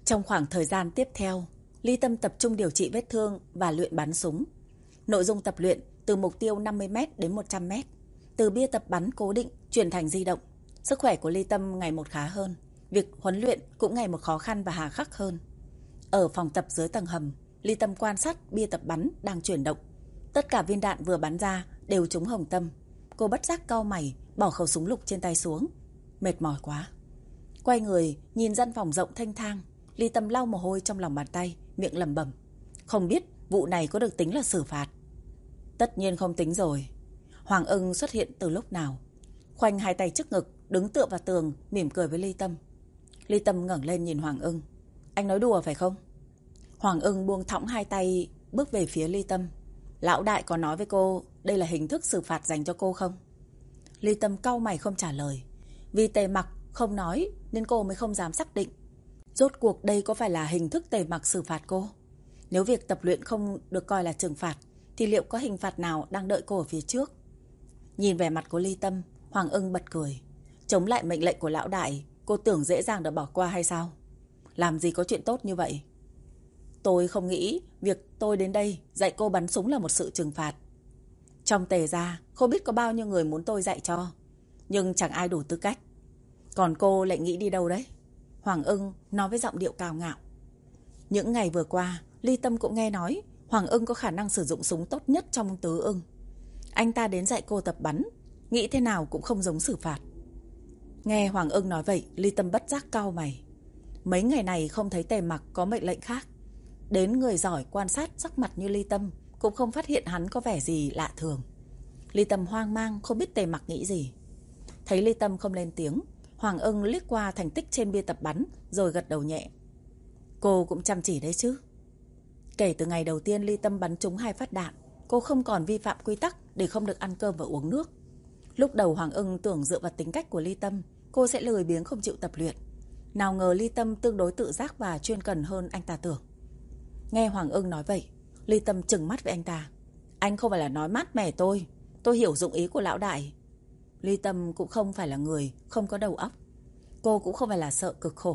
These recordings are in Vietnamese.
Trong khoảng thời gian tiếp theo, Ly Tâm tập trung điều trị vết thương và luyện bắn súng. Nội dung tập luyện từ mục tiêu 50m đến 100m, từ bia tập bắn cố định chuyển thành di động. Sức khỏe của Ly Tâm ngày một khá hơn, việc huấn luyện cũng ngày một khó khăn và hà khắc hơn. Ở phòng tập dưới tầng hầm, Ly Tâm quan sát bia tập bắn đang chuyển động. Tất cả viên đạn vừa bắn ra đều trúng Hồng Tâm. Cô bất giác cau mày, bỏ khẩu súng lục trên tay xuống. Mệt mỏi quá. Quay người, nhìn căn phòng rộng thênh thang, Ly Tâm lau mồ hôi trong lòng bàn tay, miệng lẩm bẩm. Không biết vụ này có được tính là xử phạt? Tất nhiên không tính rồi. Hoàng Ưng xuất hiện từ lúc nào? Khoanh hai tay trước ngực, đứng tựa vào tường, mỉm cười với Ly Tâm. Ly Tâm ngẩng lên nhìn Hoàng Ưng. Anh nói đùa phải không? Hoàng Ưng buông thõng hai tay, bước về phía Ly Tâm. Lão đại có nói với cô đây là hình thức xử phạt dành cho cô không? Ly Tâm cau mày không trả lời. Vì Tề Mặc không nói nên cô mới không dám xác định. Rốt cuộc đây có phải là hình thức Tề Mặc xử phạt cô? Nếu việc tập luyện không được coi là trừng phạt thì liệu có hình phạt nào đang đợi cô ở phía trước? Nhìn vẻ mặt của Ly Tâm, Hoàng Ưng bật cười. Chống lại mệnh lệnh của lão đại, cô tưởng dễ dàng được bỏ qua hay sao? Làm gì có chuyện tốt như vậy? Tôi không nghĩ việc tôi đến đây dạy cô bắn súng là một sự trừng phạt. Trong Tề gia, không biết có bao nhiêu người muốn tôi dạy cho, nhưng chẳng ai đủ tư cách. Còn cô lại nghĩ đi đâu đấy? Hoàng Ưng nói với giọng điệu cao ngạo. Những ngày vừa qua, Ly Tâm cũng nghe nói Hoàng Ưng có khả năng sử dụng súng tốt nhất trong tứ ưng. Anh ta đến dạy cô tập bắn, nghĩ thế nào cũng không giống xử phạt. Nghe Hoàng Ưng nói vậy, Ly Tâm bất giác cau mày. Mấy ngày này không thấy Tề Mặc có mệnh lệnh khác. Đến người giỏi quan sát sắc mặt như Ly Tâm cũng không phát hiện hắn có vẻ gì lạ thường. Ly Tâm hoang mang không biết Tề Mặc nghĩ gì. Thấy Ly Tâm không lên tiếng, Hoàng Ưng liếc qua thành tích trên bia tập bắn rồi gật đầu nhẹ. Cô cũng chăm chỉ đấy chứ. Kể từ ngày đầu tiên Ly Tâm bắn trúng 2 phát đạn, cô không còn vi phạm quy tắc để không được ăn cơm và uống nước. Lúc đầu Hoàng Ưng tưởng dựa vào tính cách của Ly Tâm, cô sẽ lười biếng không chịu tập luyện. Nào ngờ Ly Tâm tương đối tự giác và chuyên cần hơn anh ta tưởng. Nghe Hoàng Ưng nói vậy, Ly Tâm trừng mắt với anh ta. Anh không phải là nói mát mẻ tôi hiểu dụng ý của lão đại. Ly Tâm cũng không phải là người không có đầu óc. Cô cũng không phải là sợ cực khổ.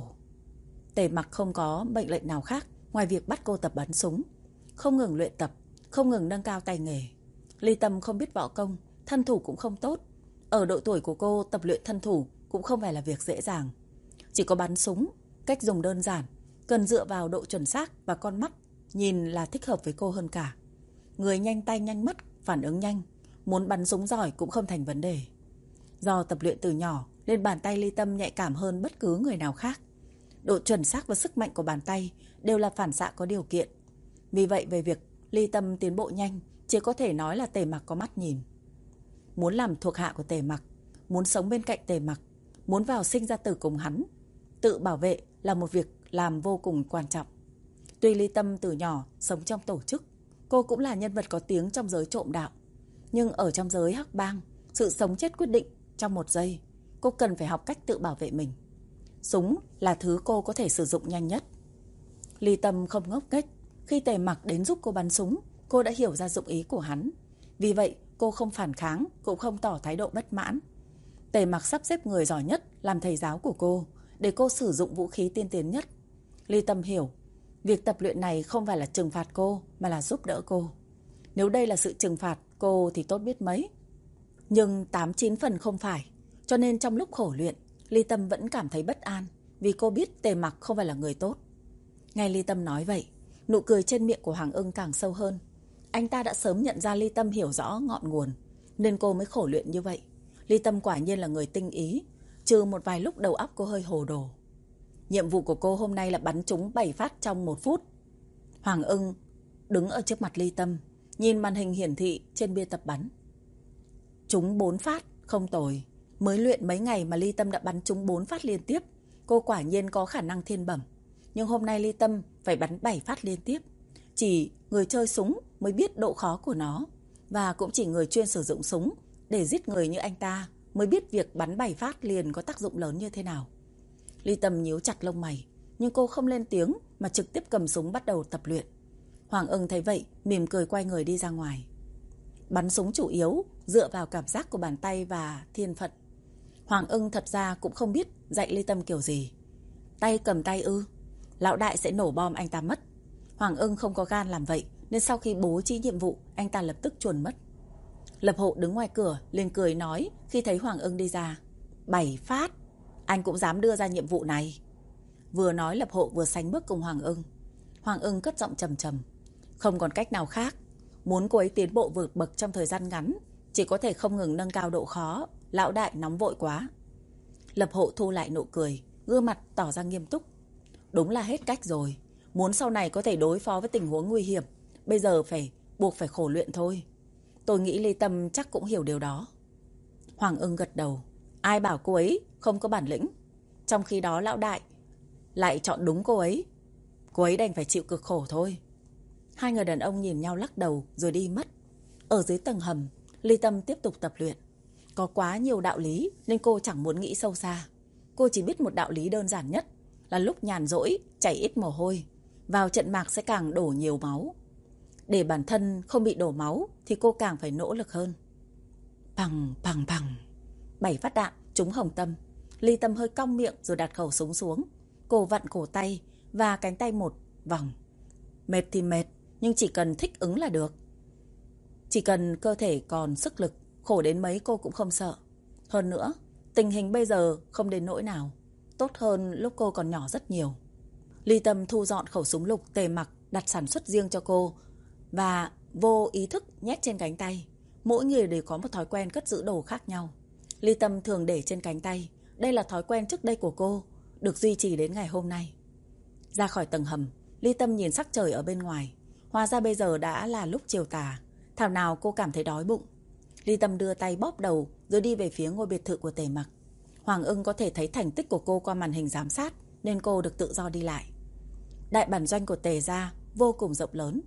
Tề Mặc không có mệnh lệnh nào khác ngoài việc bắt cô tập bắn súng, không ngừng luyện tập, không ngừng nâng cao tay nghề. Ly Tâm không biết võ công, thân thủ cũng không tốt. Ở độ tuổi của cô, tập luyện thân thủ cũng không phải là việc dễ dàng. Chỉ có bắn súng, cách dùng đơn giản, cần dựa vào độ chuẩn xác và con mắt nhìn là thích hợp với cô hơn cả. Người nhanh tay nhanh mắt, phản ứng nhanh, muốn bắn súng giỏi cũng không thành vấn đề. Do tập luyện từ nhỏ nên bàn tay Ly Tâm nhạy cảm hơn bất cứ người nào khác. Độ chuẩn xác và sức mạnh của bàn tay đều là phản xạ có điều kiện. Vì vậy về việc Ly Tâm tiến bộ nhanh chỉ có thể nói là Tề Mặc có mắt nhìn. Muốn làm thuộc hạ của Tề Mặc, muốn sống bên cạnh Tề Mặc, muốn vào sinh ra tử cùng hắn, tự bảo vệ là một việc làm vô cùng quan trọng. Tuy Ly Tâm từ nhỏ sống trong tổ chức, cô cũng là nhân vật có tiếng trong giới trộm đạo. Nhưng ở trong giới hắc bang, sự sống chết quyết định trong một giây. Cô cần phải học cách tự bảo vệ mình. Súng là thứ cô có thể sử dụng nhanh nhất. Ly Tâm không ngốc nghếch. Khi Tề Mặc đến giúp cô bắn súng, cô đã hiểu ra dụng ý của hắn. Vì vậy cô không phản kháng, cũng không tỏ thái độ bất mãn. Tề Mặc sắp xếp người giỏi nhất làm thầy giáo của cô, để cô sử dụng vũ khí tiên tiến nhất. Ly Tâm hiểu, việc tập luyện này không phải là trừng phạt cô, mà là giúp đỡ cô. Nếu đây là sự trừng phạt cô thì tốt biết mấy. Nhưng 8-9 phần không phải. Cho nên trong lúc khổ luyện, Ly Tâm vẫn cảm thấy bất an, vì cô biết Tề Mặc không phải là người tốt. Nghe Ly Tâm nói vậy, nụ cười trên miệng của Hoàng Ưng càng sâu hơn. Anh ta đã sớm nhận ra Ly Tâm hiểu rõ ngọn nguồn, nên cô mới khổ luyện như vậy. Ly Tâm quả nhiên là người tinh ý, trừ một vài lúc đầu óc cô hơi hồ đồ. Nhiệm vụ của cô hôm nay là bắn trúng 7 phát trong 1 phút. Hoàng Ưng đứng ở trước mặt Ly Tâm, nhìn màn hình hiển thị trên bia tập bắn. Trúng 4 phát, không tồi. Mới luyện mấy ngày mà Ly Tâm đã bắn trúng 4 phát liên tiếp. Cô quả nhiên có khả năng thiên bẩm. Nhưng hôm nay Ly Tâm phải bắn 7 phát liên tiếp. Chỉ người chơi súng mới biết độ khó của nó. Và cũng chỉ người chuyên sử dụng súng để giết người như anh ta mới biết việc bắn 7 phát liền có tác dụng lớn như thế nào. Ly Tâm nhíu chặt lông mày, nhưng cô không lên tiếng mà trực tiếp cầm súng bắt đầu tập luyện. Hoàng Ưng thấy vậy, mỉm cười quay người đi ra ngoài. Bắn súng chủ yếu dựa vào cảm giác của bàn tay và thiên phận. Hoàng Ưng thật ra cũng không biết dạy Ly Tâm kiểu gì. Tay cầm tay ư? lão đại sẽ nổ bom anh ta mất. Hoàng Ưng không có gan làm vậy, nên sau khi bố trí nhiệm vụ, anh ta lập tức chuồn mất. Lập Hộ đứng ngoài cửa liền cười nói khi thấy Hoàng Ưng đi ra: 7 phát, anh cũng dám đưa ra nhiệm vụ này. Vừa nói Lập Hộ vừa sánh bước cùng Hoàng Ưng. Hoàng Ưng cất giọng trầm trầm: không còn cách nào khác, muốn cô ấy tiến bộ vượt bậc trong thời gian ngắn, chỉ có thể không ngừng nâng cao độ khó. Lão đại nóng vội quá. Lập Hộ thu lại nụ cười, gương mặt tỏ ra nghiêm túc: đúng là hết cách rồi. Muốn sau này có thể đối phó với tình huống nguy hiểm, bây giờ buộc phải khổ luyện thôi. Tôi nghĩ Ly Tâm chắc cũng hiểu điều đó. Hoàng Ưng gật đầu: ai bảo cô ấy không có bản lĩnh. Trong khi đó lão đại lại chọn đúng cô ấy. Cô ấy đành phải chịu cực khổ thôi. Hai người đàn ông nhìn nhau lắc đầu rồi đi mất. Ở dưới tầng hầm, Ly Tâm tiếp tục tập luyện. Có quá nhiều đạo lý nên cô chẳng muốn nghĩ sâu xa. Cô chỉ biết một đạo lý đơn giản nhất là lúc nhàn rỗi chảy ít mồ hôi, vào trận mạc sẽ càng đổ nhiều máu. Để bản thân không bị đổ máu thì cô càng phải nỗ lực hơn. Bằng bằng bằng, 7 phát đạn trúng hồng tâm. Ly Tâm hơi cong miệng rồi đặt khẩu súng xuống. Cô vặn cổ tay và cánh tay một vòng. Mệt thì mệt, nhưng chỉ cần thích ứng là được. Chỉ cần cơ thể còn sức lực, khổ đến mấy cô cũng không sợ. Hơn nữa, tình hình bây giờ không đến nỗi nào, tốt hơn lúc cô còn nhỏ rất nhiều. Ly Tâm thu dọn khẩu súng lục Tề Mặc đặt sản xuất riêng cho cô và vô ý thức nhét trên cánh tay. Mỗi người đều có một thói quen cất giữ đồ khác nhau. Ly Tâm thường để trên cánh tay. Đây là thói quen trước đây của cô, được duy trì đến ngày hôm nay. Ra khỏi tầng hầm, Ly Tâm nhìn sắc trời ở bên ngoài. Hóa ra bây giờ đã là lúc chiều tà. Thảo nào cô cảm thấy đói bụng. Ly Tâm đưa tay bóp đầu rồi đi về phía ngôi biệt thự của Tề Mặc. Hoàng Ưng có thể thấy thành tích của cô qua màn hình giám sát nên cô được tự do đi lại. Đại bản doanh của Tề gia vô cùng rộng lớn.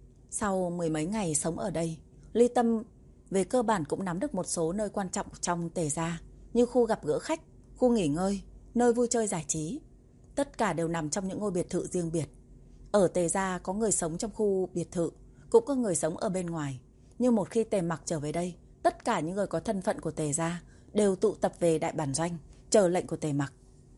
Sau 10 mấy ngày sống ở đây, Ly Tâm về cơ bản cũng nắm được một số nơi quan trọng trong Tề gia, như khu gặp gỡ khách, khu nghỉ ngơi, nơi vui chơi giải trí. Tất cả đều nằm trong những ngôi biệt thự riêng biệt. Ở Tề gia có người sống trong khu biệt thự, cũng có người sống ở bên ngoài. Nhưng một khi Tề Mặc trở về đây, tất cả những người có thân phận của Tề gia đều tụ tập về đại bản doanh, chờ lệnh của Tề Mặc.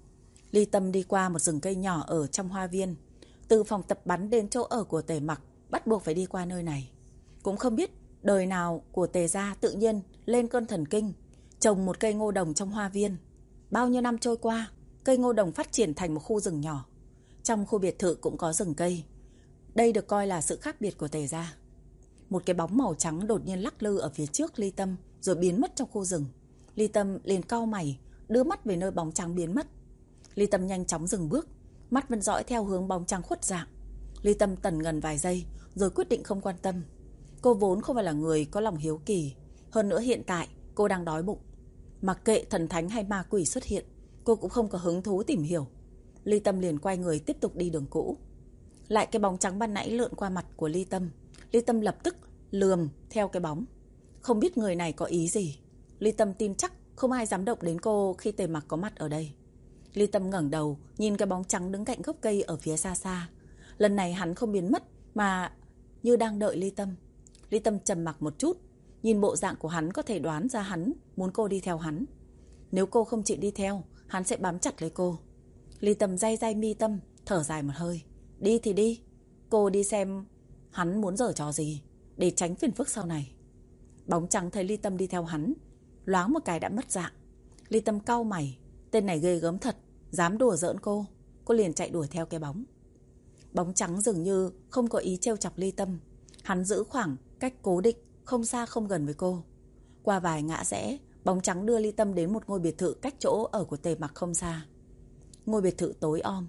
Ly Tâm đi qua một rừng cây nhỏ ở trong hoa viên. Từ phòng tập bắn đến chỗ ở của Tề Mặc, bắt buộc phải đi qua nơi này. Cũng không biết đời nào của Tề gia tự nhiên lên cơn thần kinh, trồng một cây ngô đồng trong hoa viên. Bao nhiêu năm trôi qua, cây ngô đồng phát triển thành một khu rừng nhỏ. Trong khu biệt thự cũng có rừng cây. Đây được coi là sự khác biệt của Tề gia. Một cái bóng màu trắng đột nhiên lắc lư ở phía trước Ly Tâm rồi biến mất trong khu rừng. Ly Tâm liền cau mày, đưa mắt về nơi bóng trắng biến mất. Ly Tâm nhanh chóng dừng bước, mắt vẫn dõi theo hướng bóng trắng khuất dạng. Ly Tâm tần ngần vài giây rồi quyết định không quan tâm. Cô vốn không phải là người có lòng hiếu kỳ. Hơn nữa hiện tại cô đang đói bụng. Mặc kệ thần thánh hay ma quỷ xuất hiện, cô cũng không có hứng thú tìm hiểu. Ly Tâm liền quay người tiếp tục đi đường cũ. Lại cái bóng trắng ban nãy lượn qua mặt của Ly Tâm. Ly Tâm lập tức lườm theo cái bóng. Không biết người này có ý gì. Ly Tâm tin chắc không ai dám động đến cô khi Tề Mặc có mặt ở đây. Ly Tâm ngẩng đầu nhìn cái bóng trắng đứng cạnh gốc cây ở phía xa xa. Lần này hắn không biến mất mà như đang đợi Ly Tâm. Ly Tâm trầm mặc một chút. Nhìn bộ dạng của hắn có thể đoán ra hắn muốn cô đi theo hắn. Nếu cô không chịu đi theo, hắn sẽ bám chặt lấy cô. Ly Tâm day day mi tâm, thở dài một hơi. Đi thì đi. Cô đi xem hắn muốn giở trò gì, để tránh phiền phức sau này. Bóng trắng thấy Ly Tâm đi theo hắn, loáng một cái đã mất dạng. Ly Tâm cau mày. Tên này ghê gớm thật, dám đùa giỡn cô. Cô liền chạy đuổi theo cái bóng. Bóng trắng dường như không có ý trêu chọc Ly Tâm. Hắn giữ khoảng cách cố định, không xa không gần với cô. Qua vài ngã rẽ, bóng trắng đưa Ly Tâm đến một ngôi biệt thự cách chỗ ở của Tề Mặc không xa. Ngôi biệt thự tối om.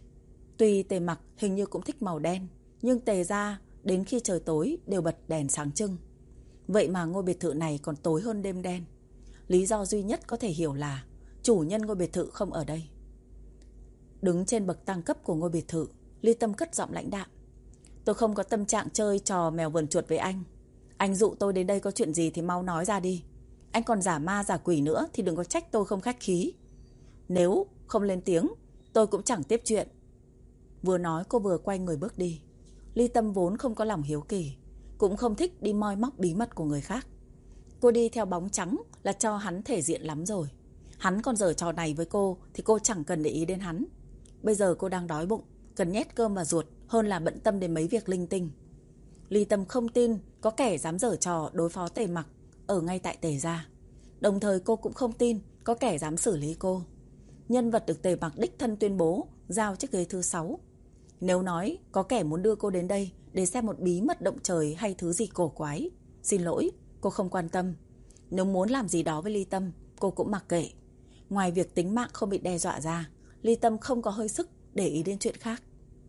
Tuy Tề Mặc hình như cũng thích màu đen, nhưng Tề gia đến khi trời tối đều bật đèn sáng trưng. Vậy mà ngôi biệt thự này còn tối hơn đêm đen. Lý do duy nhất có thể hiểu là chủ nhân ngôi biệt thự không ở đây. Đứng trên bậc tam cấp của ngôi biệt thự, Ly Tâm cất giọng lãnh đạm. Tôi không có tâm trạng chơi trò mèo vờn chuột với anh. Anh dụ tôi đến đây có chuyện gì thì mau nói ra đi. Anh còn giả ma giả quỷ nữa thì đừng có trách tôi không khách khí. Nếu không lên tiếng, tôi cũng chẳng tiếp chuyện. Vừa nói cô vừa quay người bước đi. Ly Tâm vốn không có lòng hiếu kỳ, cũng không thích đi moi móc bí mật của người khác. Cô đi theo bóng trắng là cho hắn thể diện lắm rồi. Hắn còn giở trò này với cô thì cô chẳng cần để ý đến hắn. Bây giờ cô đang đói bụng, cần nhét cơm vào ruột hơn là bận tâm đến mấy việc linh tinh. Ly Tâm không tin có kẻ dám giở trò đối phó Tề Mặc ở ngay tại Tề gia. Đồng thời cô cũng không tin có kẻ dám xử lý cô. Nhân vật được Tề Mặc đích thân tuyên bố giao chiếc ghế thứ 6. Nếu nói có kẻ muốn đưa cô đến đây để xem một bí mật động trời hay thứ gì cổ quái, xin lỗi, cô không quan tâm. Nếu muốn làm gì đó với Ly Tâm, cô cũng mặc kệ. Ngoài việc tính mạng không bị đe dọa ra, Ly Tâm không có hơi sức để ý đến chuyện khác.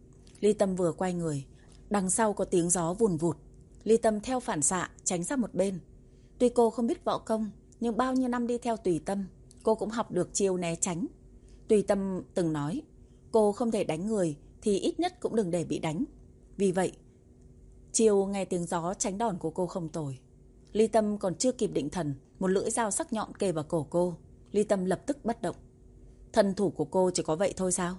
Ly Tâm vừa quay người, đằng sau có tiếng gió vùn vụt. Ly Tâm theo phản xạ tránh sang một bên. Tuy cô không biết võ công, nhưng bao nhiêu năm đi theo Tùy Tâm, cô cũng học được chiêu né tránh. Tùy Tâm từng nói, cô không thể đánh người thì ít nhất cũng đừng để bị đánh. Vì vậy, chiêu nghe tiếng gió tránh đòn của cô không tồi. Ly Tâm còn chưa kịp định thần, một lưỡi dao sắc nhọn kề vào cổ cô. Ly Tâm lập tức bất động. Thân thủ của cô chỉ có vậy thôi sao?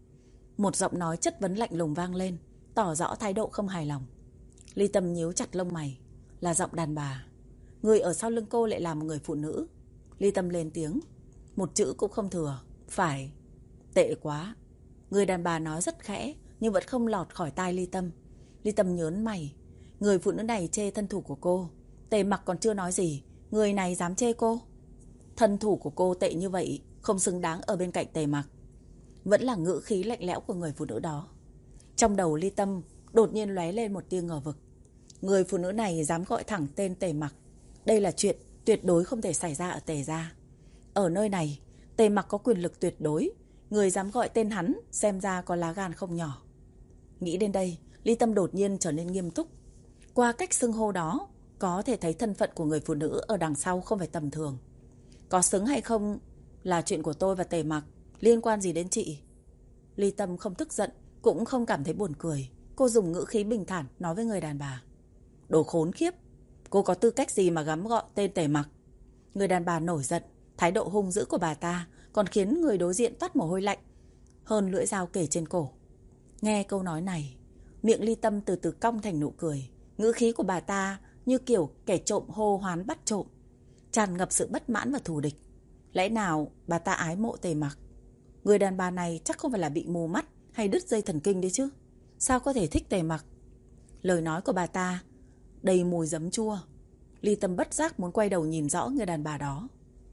Một giọng nói chất vấn lạnh lùng vang lên, tỏ rõ thái độ không hài lòng. Ly Tâm nhíu chặt lông mày. Là giọng đàn bà. Người ở sau lưng cô lại là một người phụ nữ. Ly Tâm lên tiếng. Một chữ cũng không thừa. Phải. Tệ quá. Người đàn bà nói rất khẽ, nhưng vẫn không lọt khỏi tai Ly Tâm. Ly Tâm nhớn mày. Người phụ nữ này chê thân thủ của cô. Tề Mặc còn chưa nói gì, người này dám chê cô. Thân thủ của cô tệ như vậy, không xứng đáng ở bên cạnh Tề Mặc. Vẫn là ngữ khí lạnh lẽo của người phụ nữ đó. Trong đầu Ly Tâm đột nhiên lóe lên một tia ngờ vực. Người phụ nữ này dám gọi thẳng tên Tề Mặc. Đây là chuyện tuyệt đối không thể xảy ra ở Tề gia. Ở nơi này, Tề Mặc có quyền lực tuyệt đối. Người dám gọi tên hắn xem ra có lá gan không nhỏ. Nghĩ đến đây, Ly Tâm đột nhiên trở nên nghiêm túc. Qua cách xưng hô đó, có thể thấy thân phận của người phụ nữ ở đằng sau không phải tầm thường. Có xứng hay không là chuyện của tôi và Tề Mặc, liên quan gì đến chị? Ly Tâm không tức giận, cũng không cảm thấy buồn cười. Cô dùng ngữ khí bình thản nói với người đàn bà. Đồ khốn khiếp, cô có tư cách gì mà gắm gọi tên Tề Mặc? Người đàn bà nổi giận, thái độ hung dữ của bà ta còn khiến người đối diện toát mồ hôi lạnh hơn lưỡi dao kề trên cổ. Nghe câu nói này, miệng Ly Tâm từ từ cong thành nụ cười. Ngữ khí của bà ta như kiểu kẻ trộm hô hoán bắt trộm, tràn ngập sự bất mãn và thù địch. Lẽ nào bà ta ái mộ Tề Mặc? Người đàn bà này chắc không phải là bị mù mắt hay đứt dây thần kinh đấy chứ. Sao có thể thích Tề Mặc? Lời nói của bà ta đầy mùi giấm chua. Ly Tâm bất giác muốn quay đầu nhìn rõ người đàn bà đó.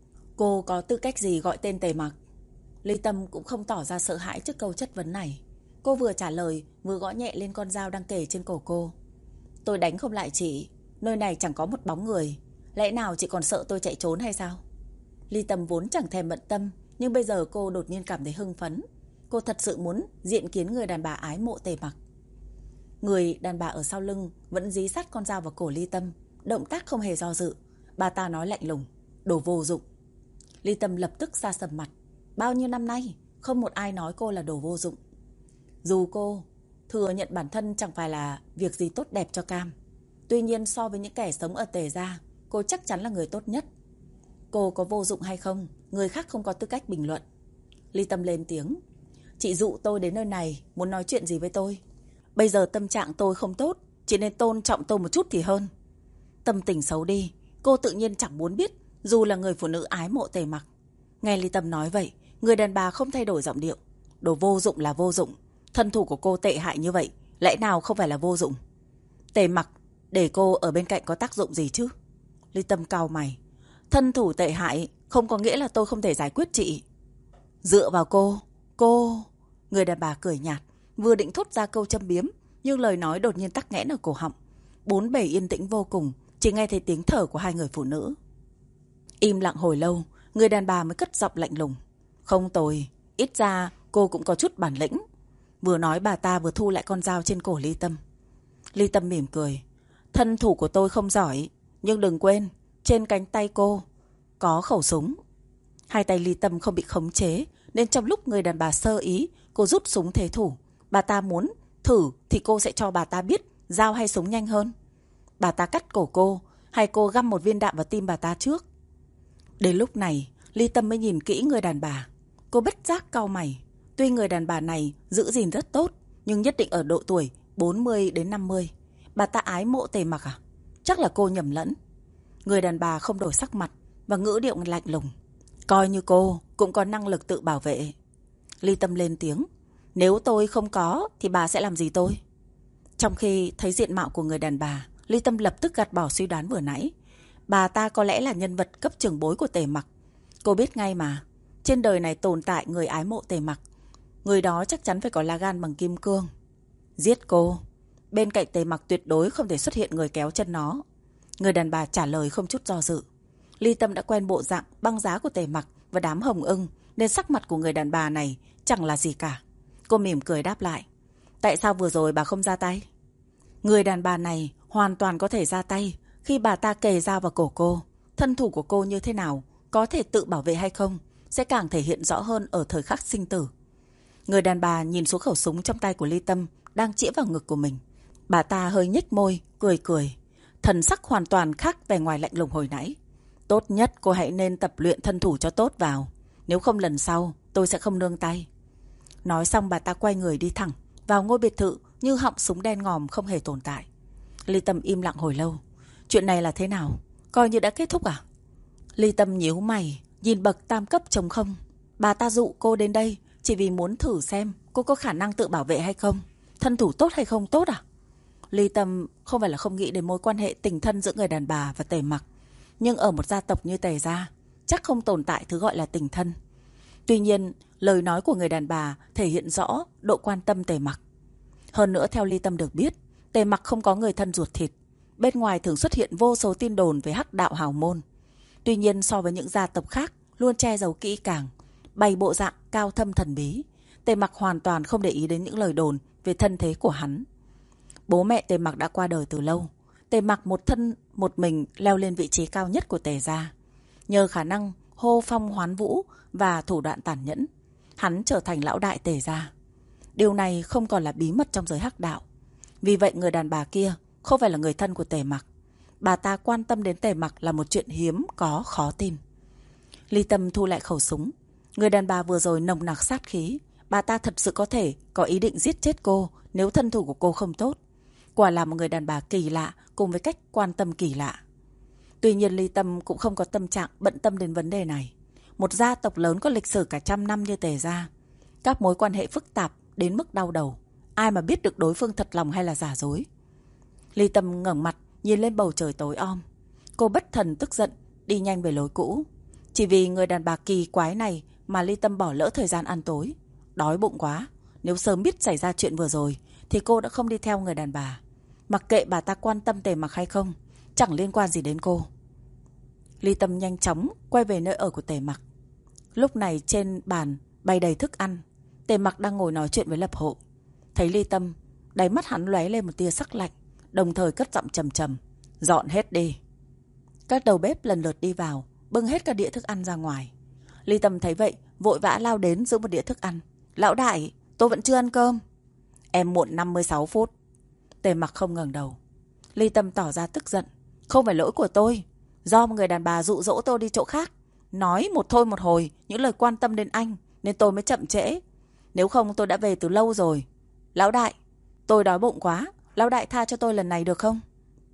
Cô có tư cách gì gọi tên Tề Mặc? Ly Tâm cũng không tỏ ra sợ hãi trước câu chất vấn này. Cô vừa trả lời vừa gõ nhẹ lên con dao đang kề trên cổ cô. Tôi đánh không lại chị. Nơi này chẳng có một bóng người. Lẽ nào chị còn sợ tôi chạy trốn hay sao? Ly Tâm vốn chẳng thèm bận tâm, nhưng bây giờ cô đột nhiên cảm thấy hưng phấn. Cô thật sự muốn diện kiến người đàn bà ái mộ Tề Mặc. Người đàn bà ở sau lưng vẫn dí sát con dao vào cổ Ly Tâm, động tác không hề do dự. Bà ta nói lạnh lùng, đồ vô dụng. Ly Tâm lập tức sa sầm mặt. Bao nhiêu năm nay không một ai nói cô là đồ vô dụng. Dù cô thừa nhận bản thân chẳng phải là việc gì tốt đẹp cho cam, tuy nhiên so với những kẻ sống ở Tề gia, cô chắc chắn là người tốt nhất. Cô có vô dụng hay không, người khác không có tư cách bình luận. Ly Tâm lên tiếng. Chị dụ tôi đến nơi này, muốn nói chuyện gì với tôi? Bây giờ tâm trạng tôi không tốt, chỉ nên tôn trọng tôi một chút thì hơn. Tâm tình xấu đi, cô tự nhiên chẳng muốn biết, dù là người phụ nữ ái mộ Tề Mặc. Nghe Ly Tâm nói vậy, người đàn bà không thay đổi giọng điệu. Đồ vô dụng là vô dụng. Thân thủ của cô tệ hại như vậy, lẽ nào không phải là vô dụng? Tề Mặc để cô ở bên cạnh có tác dụng gì chứ? Ly Tâm cau mày. Thân thủ tệ hại không có nghĩa là tôi không thể giải quyết chị. Dựa vào cô... Người đàn bà cười nhạt, vừa định thốt ra câu châm biếm, nhưng lời nói đột nhiên tắc nghẽn ở cổ họng. Bốn bề yên tĩnh vô cùng, chỉ nghe thấy tiếng thở của hai người phụ nữ. Im lặng hồi lâu, người đàn bà mới cất giọng lạnh lùng. Không tồi, ít ra cô cũng có chút bản lĩnh. Vừa nói bà ta vừa thu lại con dao trên cổ Ly Tâm. Ly Tâm mỉm cười. Thân thủ của tôi không giỏi, nhưng đừng quên, trên cánh tay cô có khẩu súng. Hai tay Ly Tâm không bị khống chế, nên trong lúc người đàn bà sơ ý, cô rút súng thế thủ. Bà ta muốn thử thì cô sẽ cho bà ta biết dao hay súng nhanh hơn. Bà ta cắt cổ cô, hay cô găm một viên đạn vào tim bà ta trước? Đến lúc này, Ly Tâm mới nhìn kỹ người đàn bà. Cô bất giác cau mày. Tuy người đàn bà này giữ gìn rất tốt, nhưng nhất định ở độ tuổi 40 đến 50. Bà ta ái mộ Tề Mặc à? Chắc là cô nhầm lẫn. Người đàn bà không đổi sắc mặt và ngữ điệu lạnh lùng. Coi như cô cũng có năng lực tự bảo vệ. Ly Tâm lên tiếng. Nếu tôi không có thì bà sẽ làm gì tôi? Trong khi thấy diện mạo của người đàn bà, Ly Tâm lập tức gạt bỏ suy đoán vừa nãy. Bà ta có lẽ là nhân vật cấp trưởng bối của Tề Mặc. Cô biết ngay mà, trên đời này tồn tại người ái mộ Tề Mặc. Người đó chắc chắn phải có lá gan bằng kim cương. Giết cô. Bên cạnh Tề Mặc tuyệt đối không thể xuất hiện người kéo chân nó. Người đàn bà trả lời không chút do dự. Ly Tâm đã quen bộ dạng băng giá của Tề Mặc và đám hồng ưng, nên sắc mặt của người đàn bà này chẳng là gì cả. Cô mỉm cười đáp lại. Tại sao vừa rồi bà không ra tay? Người đàn bà này hoàn toàn có thể ra tay. Khi bà ta kề dao vào cổ cô, thân thủ của cô như thế nào, có thể tự bảo vệ hay không, sẽ càng thể hiện rõ hơn ở thời khắc sinh tử. Người đàn bà nhìn xuống khẩu súng trong tay của Ly Tâm đang chĩa vào ngực của mình. Bà ta hơi nhếch môi, cười cười. Thần sắc hoàn toàn khác vẻ ngoài lạnh lùng hồi nãy. Tốt nhất cô hãy nên tập luyện thân thủ cho tốt vào. Nếu không lần sau tôi sẽ không nương tay. Nói xong bà ta quay người đi thẳng vào ngôi biệt thự như họng súng đen ngòm không hề tồn tại. Ly Tâm im lặng hồi lâu. Chuyện này là thế nào? Coi như đã kết thúc à? Ly Tâm nhíu mày, nhìn bậc tam cấp trống không. Bà ta dụ cô đến đây chỉ vì muốn thử xem cô có khả năng tự bảo vệ hay không, thân thủ tốt hay không tốt à? Ly Tâm không phải là không nghĩ đến mối quan hệ tình thân giữa người đàn bà và Tề Mặc, nhưng ở một gia tộc như Tề gia chắc không tồn tại thứ gọi là tình thân. Tuy nhiên, lời nói của người đàn bà thể hiện rõ độ quan tâm Tề Mặc. Hơn nữa, theo Ly Tâm được biết, Tề Mặc không có người thân ruột thịt. Bên ngoài thường xuất hiện vô số tin đồn về hắc đạo hào môn. Tuy nhiên, so với những gia tộc khác luôn che giấu kỹ càng, bày bộ dạng cao thâm thần bí, Tề Mặc hoàn toàn không để ý đến những lời đồn về thân thế của hắn. Bố mẹ Tề Mặc đã qua đời từ lâu. Tề Mặc một thân một mình leo lên vị trí cao nhất của Tề gia. Nhờ khả năng hô phong hoán vũ và thủ đoạn tàn nhẫn, hắn trở thành lão đại Tề gia. Điều này không còn là bí mật trong giới hắc đạo. Vì vậy người đàn bà kia không phải là người thân của Tề Mặc. Bà ta quan tâm đến Tề Mặc là một chuyện hiếm có khó tin. Ly Tâm thu lại khẩu súng. Người đàn bà vừa rồi nồng nặc sát khí. Bà ta thật sự có thể có ý định giết chết cô nếu thân thủ của cô không tốt. Quả là một người đàn bà kỳ lạ cùng với cách quan tâm kỳ lạ. Tuy nhiên Ly Tâm cũng không có tâm trạng bận tâm đến vấn đề này. Một gia tộc lớn có lịch sử cả trăm năm như Tề gia, các mối quan hệ phức tạp đến mức đau đầu. Ai mà biết được đối phương thật lòng hay là giả dối. Ly Tâm ngẩng mặt nhìn lên bầu trời tối om. Cô bất thần tức giận đi nhanh về lối cũ. Chỉ vì người đàn bà kỳ quái này mà Ly Tâm bỏ lỡ thời gian ăn tối. Đói bụng quá. Nếu sớm biết xảy ra chuyện vừa rồi thì cô đã không đi theo người đàn bà. Mặc kệ bà ta quan tâm Tề Mặc hay không, chẳng liên quan gì đến cô. Ly Tâm nhanh chóng quay về nơi ở của Tề Mặc. Lúc này trên bàn bày đầy thức ăn. Tề Mặc đang ngồi nói chuyện với Lập Hộ. Thấy Ly Tâm, đáy mắt hắn lóe lên một tia sắc lạnh, đồng thời cất giọng trầm trầm. Dọn hết đi. Các đầu bếp lần lượt đi vào, bưng hết cả đĩa thức ăn ra ngoài. Ly Tâm thấy vậy, vội vã lao đến giữ một đĩa thức ăn. Lão đại, tôi vẫn chưa ăn cơm. Em muộn 56 phút. Tề Mặc không ngẩng đầu. Ly Tâm tỏ ra tức giận. Không phải lỗi của tôi. Do một người đàn bà dụ dỗ tôi đi chỗ khác. Nói một thôi một hồi những lời quan tâm đến anh, nên tôi mới chậm trễ. Nếu không tôi đã về từ lâu rồi. Lão đại, tôi đói bụng quá. Lão đại tha cho tôi lần này được không?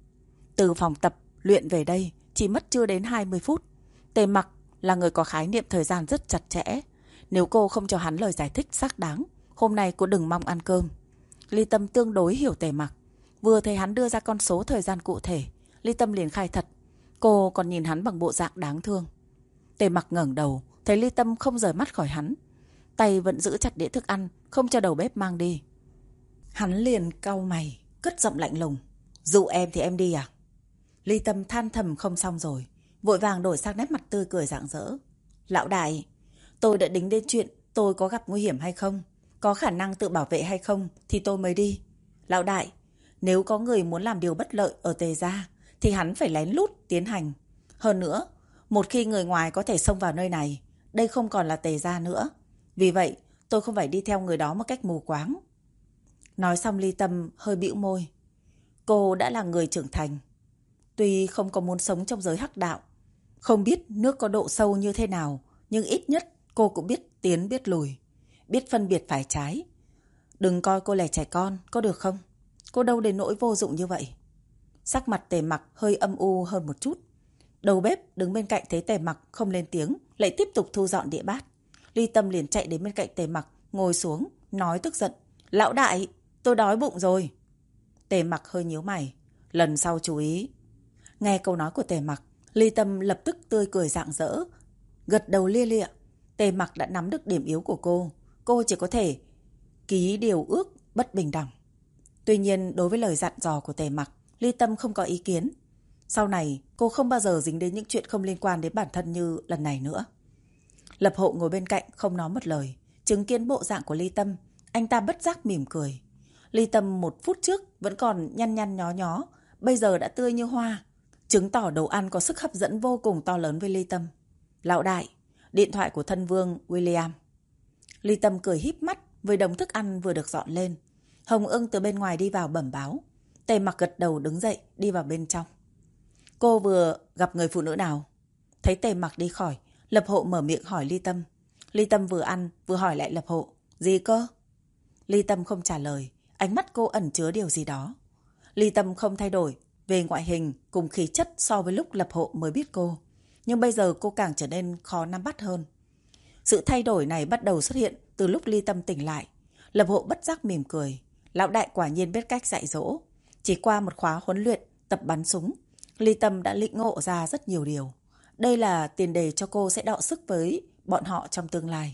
Từ phòng tập luyện về đây chỉ mất chưa đến 20 phút. Tề Mặc là người có khái niệm thời gian rất chặt chẽ. Nếu cô không cho hắn lời giải thích xác đáng, hôm nay cô đừng mong ăn cơm. Ly Tâm tương đối hiểu Tề Mặc. Vừa thấy hắn đưa ra con số thời gian cụ thể, Ly Tâm liền khai thật. Cô còn nhìn hắn bằng bộ dạng đáng thương. Tề Mặc ngẩng đầu, thấy Ly Tâm không rời mắt khỏi hắn. Tay vẫn giữ chặt đĩa thức ăn, không cho đầu bếp mang đi. Hắn liền cau mày, cất giọng lạnh lùng. Dụ em thì em đi à? Ly Tâm than thầm không xong rồi, vội vàng đổi sang nét mặt tươi cười rạng rỡ. Lão đại, tôi đã đính đến chuyện tôi có gặp nguy hiểm hay không, có khả năng tự bảo vệ hay không thì tôi mới đi. Lão đại, nếu có người muốn làm điều bất lợi ở Tề gia thì hắn phải lén lút tiến hành. Hơn nữa, một khi người ngoài có thể xông vào nơi này, đây không còn là Tề gia nữa. Vì vậy, tôi không phải đi theo người đó một cách mù quáng. Nói xong Ly Tâm hơi bĩu môi. Cô đã là người trưởng thành. Tuy không có muốn sống trong giới hắc đạo, không biết nước có độ sâu như thế nào, nhưng ít nhất cô cũng biết tiến biết lùi, biết phân biệt phải trái. Đừng coi cô là trẻ con, có được không? Cô đâu đến nỗi vô dụng như vậy. Sắc mặt Tề Mặc hơi âm u hơn một chút. Đầu bếp đứng bên cạnh thấy Tề Mặc không lên tiếng, lại tiếp tục thu dọn đĩa bát. Ly Tâm liền chạy đến bên cạnh Tề Mặc, ngồi xuống, nói tức giận. Lão đại, tôi đói bụng rồi. Tề Mặc hơi nhíu mày. Lần sau chú ý. Nghe câu nói của Tề Mặc, Ly Tâm lập tức tươi cười rạng rỡ, gật đầu lia lịa. Tề Mặc đã nắm được điểm yếu của cô chỉ có thể ký điều ước bất bình đẳng. Tuy nhiên đối với lời dặn dò của Tề Mặc, Ly Tâm không có ý kiến. Sau này cô không bao giờ dính đến những chuyện không liên quan đến bản thân như lần này nữa. Lập Hộ ngồi bên cạnh không nói một lời, chứng kiến bộ dạng của Ly Tâm, anh ta bất giác mỉm cười. Ly Tâm 1 phút trước vẫn còn nhăn nhăn nhó nhó, bây giờ đã tươi như hoa, chứng tỏ đồ ăn có sức hấp dẫn vô cùng to lớn với Ly Tâm. Lão đại, điện thoại của thân vương William. Ly Tâm cười híp mắt với đống thức ăn vừa được dọn lên. Hồng Ưng từ bên ngoài đi vào bẩm báo. Tề Mặc gật đầu đứng dậy đi vào bên trong. Cô vừa gặp người phụ nữ nào? Thấy Tề Mặc đi khỏi, Lập Hộ mở miệng hỏi Ly Tâm. Ly Tâm vừa ăn vừa hỏi lại Lập Hộ. Gì cơ? Ly Tâm không trả lời, ánh mắt cô ẩn chứa điều gì đó. Ly Tâm không thay đổi về ngoại hình cùng khí chất so với lúc Lập Hộ mới biết cô. Nhưng bây giờ cô càng trở nên khó nắm bắt hơn. Sự thay đổi này bắt đầu xuất hiện từ lúc Ly Tâm tỉnh lại. Lập Hộ bất giác mỉm cười. Lão đại quả nhiên biết cách dạy dỗ. Chỉ qua một khóa huấn luyện tập bắn súng, Ly Tâm đã lĩnh ngộ ra rất nhiều điều. Đây là tiền đề cho cô sẽ đọ sức với bọn họ trong tương lai.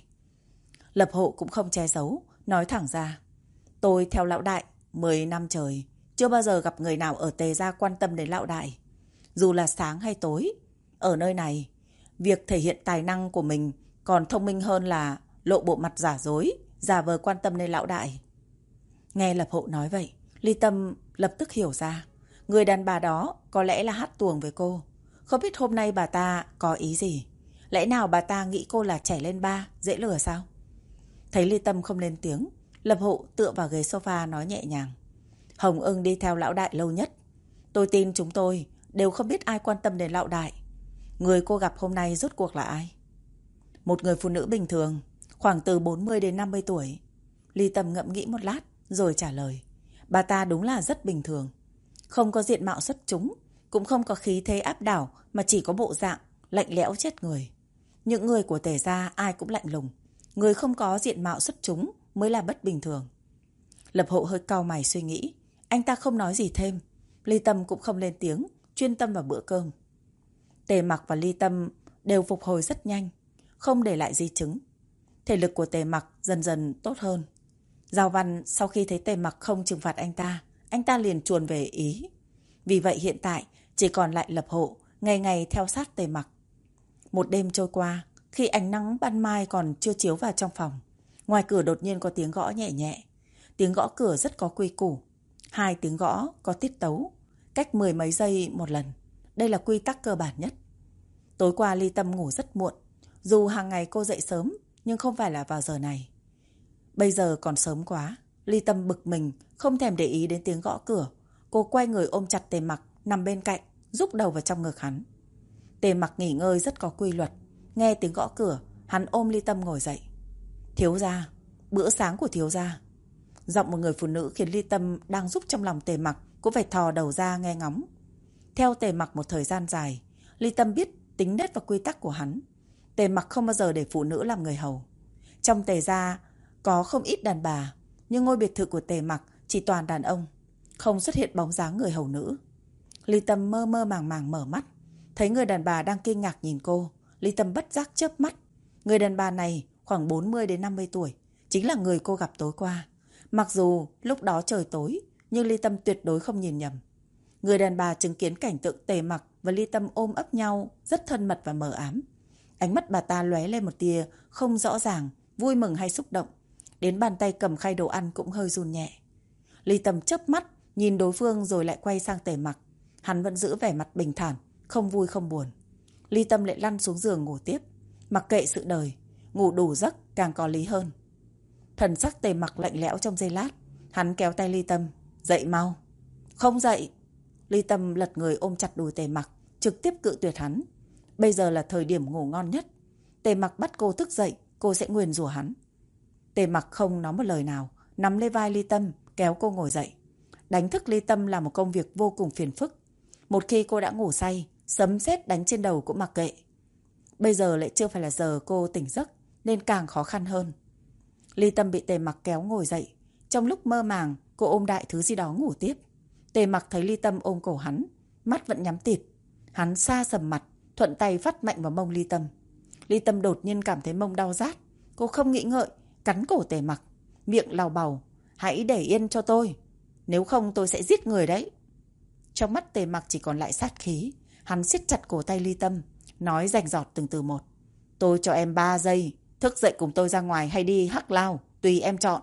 Lập Hộ cũng không che giấu, nói thẳng ra. Tôi theo lão đại 10 năm trời, chưa bao giờ gặp người nào ở Tề gia quan tâm đến lão đại. Dù là sáng hay tối, ở nơi này, việc thể hiện tài năng của mình còn thông minh hơn là lộ bộ mặt giả dối, giả vờ quan tâm đến lão đại. Nghe Lập Hộ nói vậy, Ly Tâm lập tức hiểu ra. Người đàn bà đó có lẽ là hát tuồng với cô. Không biết hôm nay bà ta có ý gì. Lẽ nào bà ta nghĩ cô là trẻ lên 3, dễ lừa sao? Thấy Ly Tâm không lên tiếng, Lập Hộ tựa vào ghế sofa nói nhẹ nhàng. Hồng Ưng đi theo lão đại lâu nhất. Tôi tin chúng tôi đều không biết ai quan tâm đến lão đại. Người cô gặp hôm nay rốt cuộc là ai? Một người phụ nữ bình thường, khoảng từ 40 đến 50 tuổi. Ly Tâm ngẫm nghĩ một lát rồi trả lời. Bà ta đúng là rất bình thường. Không có diện mạo xuất chúng, cũng không có khí thế áp đảo, mà chỉ có bộ dạng lạnh lẽo chết người. Những người của Tề gia ai cũng lạnh lùng. Người không có diện mạo xuất chúng mới là bất bình thường. Lập Hộ hơi cau mày suy nghĩ. Anh ta không nói gì thêm. Ly Tâm cũng không lên tiếng, chuyên tâm vào bữa cơm. Tề Mặc và Ly Tâm đều phục hồi rất nhanh, không để lại di chứng. Thể lực của Tề Mặc dần dần tốt hơn. Giao Văn sau khi thấy Tề Mặc không trừng phạt anh ta liền chuồn về Ý. Vì vậy hiện tại chỉ còn lại Lập Hộ, ngày ngày theo sát Tề Mặc. Một đêm trôi qua, khi ánh nắng ban mai còn chưa chiếu vào trong phòng, ngoài cửa đột nhiên có tiếng gõ nhẹ nhẹ. Tiếng gõ cửa rất có quy củ. 2 tiếng gõ có tiết tấu, cách 10 mấy giây một lần. Đây là quy tắc cơ bản nhất. Tối qua Ly Tâm ngủ rất muộn. Dù hàng ngày cô dậy sớm, nhưng không phải là vào giờ này. Bây giờ còn sớm quá. Ly Tâm bực mình, không thèm để ý đến tiếng gõ cửa. Cô quay người ôm chặt Tề Mặc, nằm bên cạnh, rúc đầu vào trong ngực hắn. Tề Mặc nghỉ ngơi rất có quy luật. Nghe tiếng gõ cửa, hắn ôm Ly Tâm ngồi dậy. Thiếu gia, bữa sáng của thiếu gia. Giọng một người phụ nữ khiến Ly Tâm đang giúp trong lòng Tề Mặc cũng phải thò đầu ra nghe ngóng. Theo Tề Mặc một thời gian dài, Ly Tâm biết tính nết và quy tắc của hắn. Tề Mặc không bao giờ để phụ nữ làm người hầu. Trong Tề gia có không ít đàn bà, nhưng ngôi biệt thự của Tề Mặc chỉ toàn đàn ông, không xuất hiện bóng dáng người hầu nữ. Ly Tâm mơ mơ màng màng mở mắt, thấy người đàn bà đang kinh ngạc nhìn cô. Ly Tâm bất giác chớp mắt. Người đàn bà này khoảng 40 đến 50 tuổi, chính là người cô gặp tối qua. Mặc dù lúc đó trời tối, nhưng Ly Tâm tuyệt đối không nhìn nhầm. Người đàn bà chứng kiến cảnh tượng Tề Mặc và Ly Tâm ôm ấp nhau rất thân mật và mờ ám. Ánh mắt bà ta lóe lên một tia không rõ ràng, vui mừng hay xúc động. Đến bàn tay cầm khay đồ ăn cũng hơi run nhẹ. Ly Tâm chớp mắt nhìn đối phương rồi lại quay sang Tề Mặc. Hắn vẫn giữ vẻ mặt bình thản, không vui không buồn. Ly Tâm lại lăn xuống giường ngủ tiếp, mặc kệ sự đời, ngủ đủ giấc càng có lý hơn. Thần sắc Tề Mặc lạnh lẽo trong giây lát, hắn kéo tay Ly Tâm, dậy mau. Không dậy. Ly Tâm lật người ôm chặt đùi Tề Mặc, trực tiếp cự tuyệt hắn. Bây giờ là thời điểm ngủ ngon nhất. Tề Mặc bắt cô thức dậy, cô sẽ nguyền rủa hắn. Tề Mặc không nói một lời nào, nắm lấy vai Ly Tâm, kéo cô ngồi dậy. Đánh thức Ly Tâm là một công việc vô cùng phiền phức. Một khi cô đã ngủ say, sấm sét đánh trên đầu cũng mặc kệ. Bây giờ lại chưa phải là giờ cô tỉnh giấc, nên càng khó khăn hơn. Ly Tâm bị Tề Mặc kéo ngồi dậy. Trong lúc mơ màng, cô ôm đại thứ gì đó ngủ tiếp. Tề Mặc thấy Ly Tâm ôm cổ hắn, mắt vẫn nhắm tịt. Hắn xa sầm mặt, thuận tay phát mạnh vào mông Ly Tâm. Ly Tâm đột nhiên cảm thấy mông đau rát. Cô không nghĩ ngợi, cắn cổ Tề Mặc, miệng lào bào: "Hãy để yên cho tôi, nếu không tôi sẽ giết người đấy." Trong mắt Tề Mặc chỉ còn lại sát khí. Hắn siết chặt cổ tay Ly Tâm, nói rành rọt từng từ một: "Tôi cho em 3 giây, thức dậy cùng tôi ra ngoài hay đi hắc lao, tùy em chọn."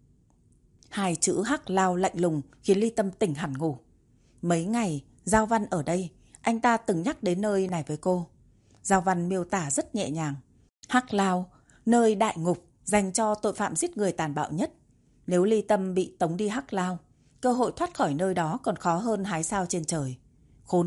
Hai chữ hắc lao lạnh lùng khiến Ly Tâm tỉnh hẳn ngủ. Mấy ngày Giao Văn ở đây, anh ta từng nhắc đến nơi này với cô. Giao Văn miêu tả rất nhẹ nhàng: hắc lao, nơi đại ngục dành cho tội phạm giết người tàn bạo nhất. Nếu Ly Tâm bị tống đi hắc lao, cơ hội thoát khỏi nơi đó còn khó hơn hái sao trên trời. Khốn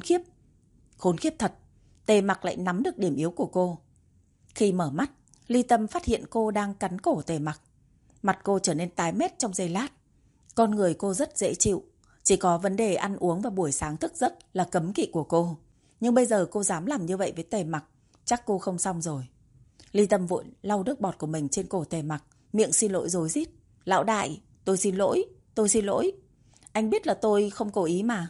khiếp thật. Tề Mặc lại nắm được điểm yếu của cô. Khi mở mắt, Ly Tâm phát hiện cô đang cắn cổ Tề Mặc. Mặt cô trở nên tái mét trong giây lát. Con người cô rất dễ chịu, chỉ có vấn đề ăn uống và buổi sáng thức giấc là cấm kỵ của cô. Nhưng bây giờ cô dám làm như vậy với Tề Mặc, chắc cô không xong rồi. Ly Tâm vội lau nước bọt của mình trên cổ Tề Mặc, miệng xin lỗi rối rít: "Lão đại, tôi xin lỗi. Anh biết là tôi không cố ý mà.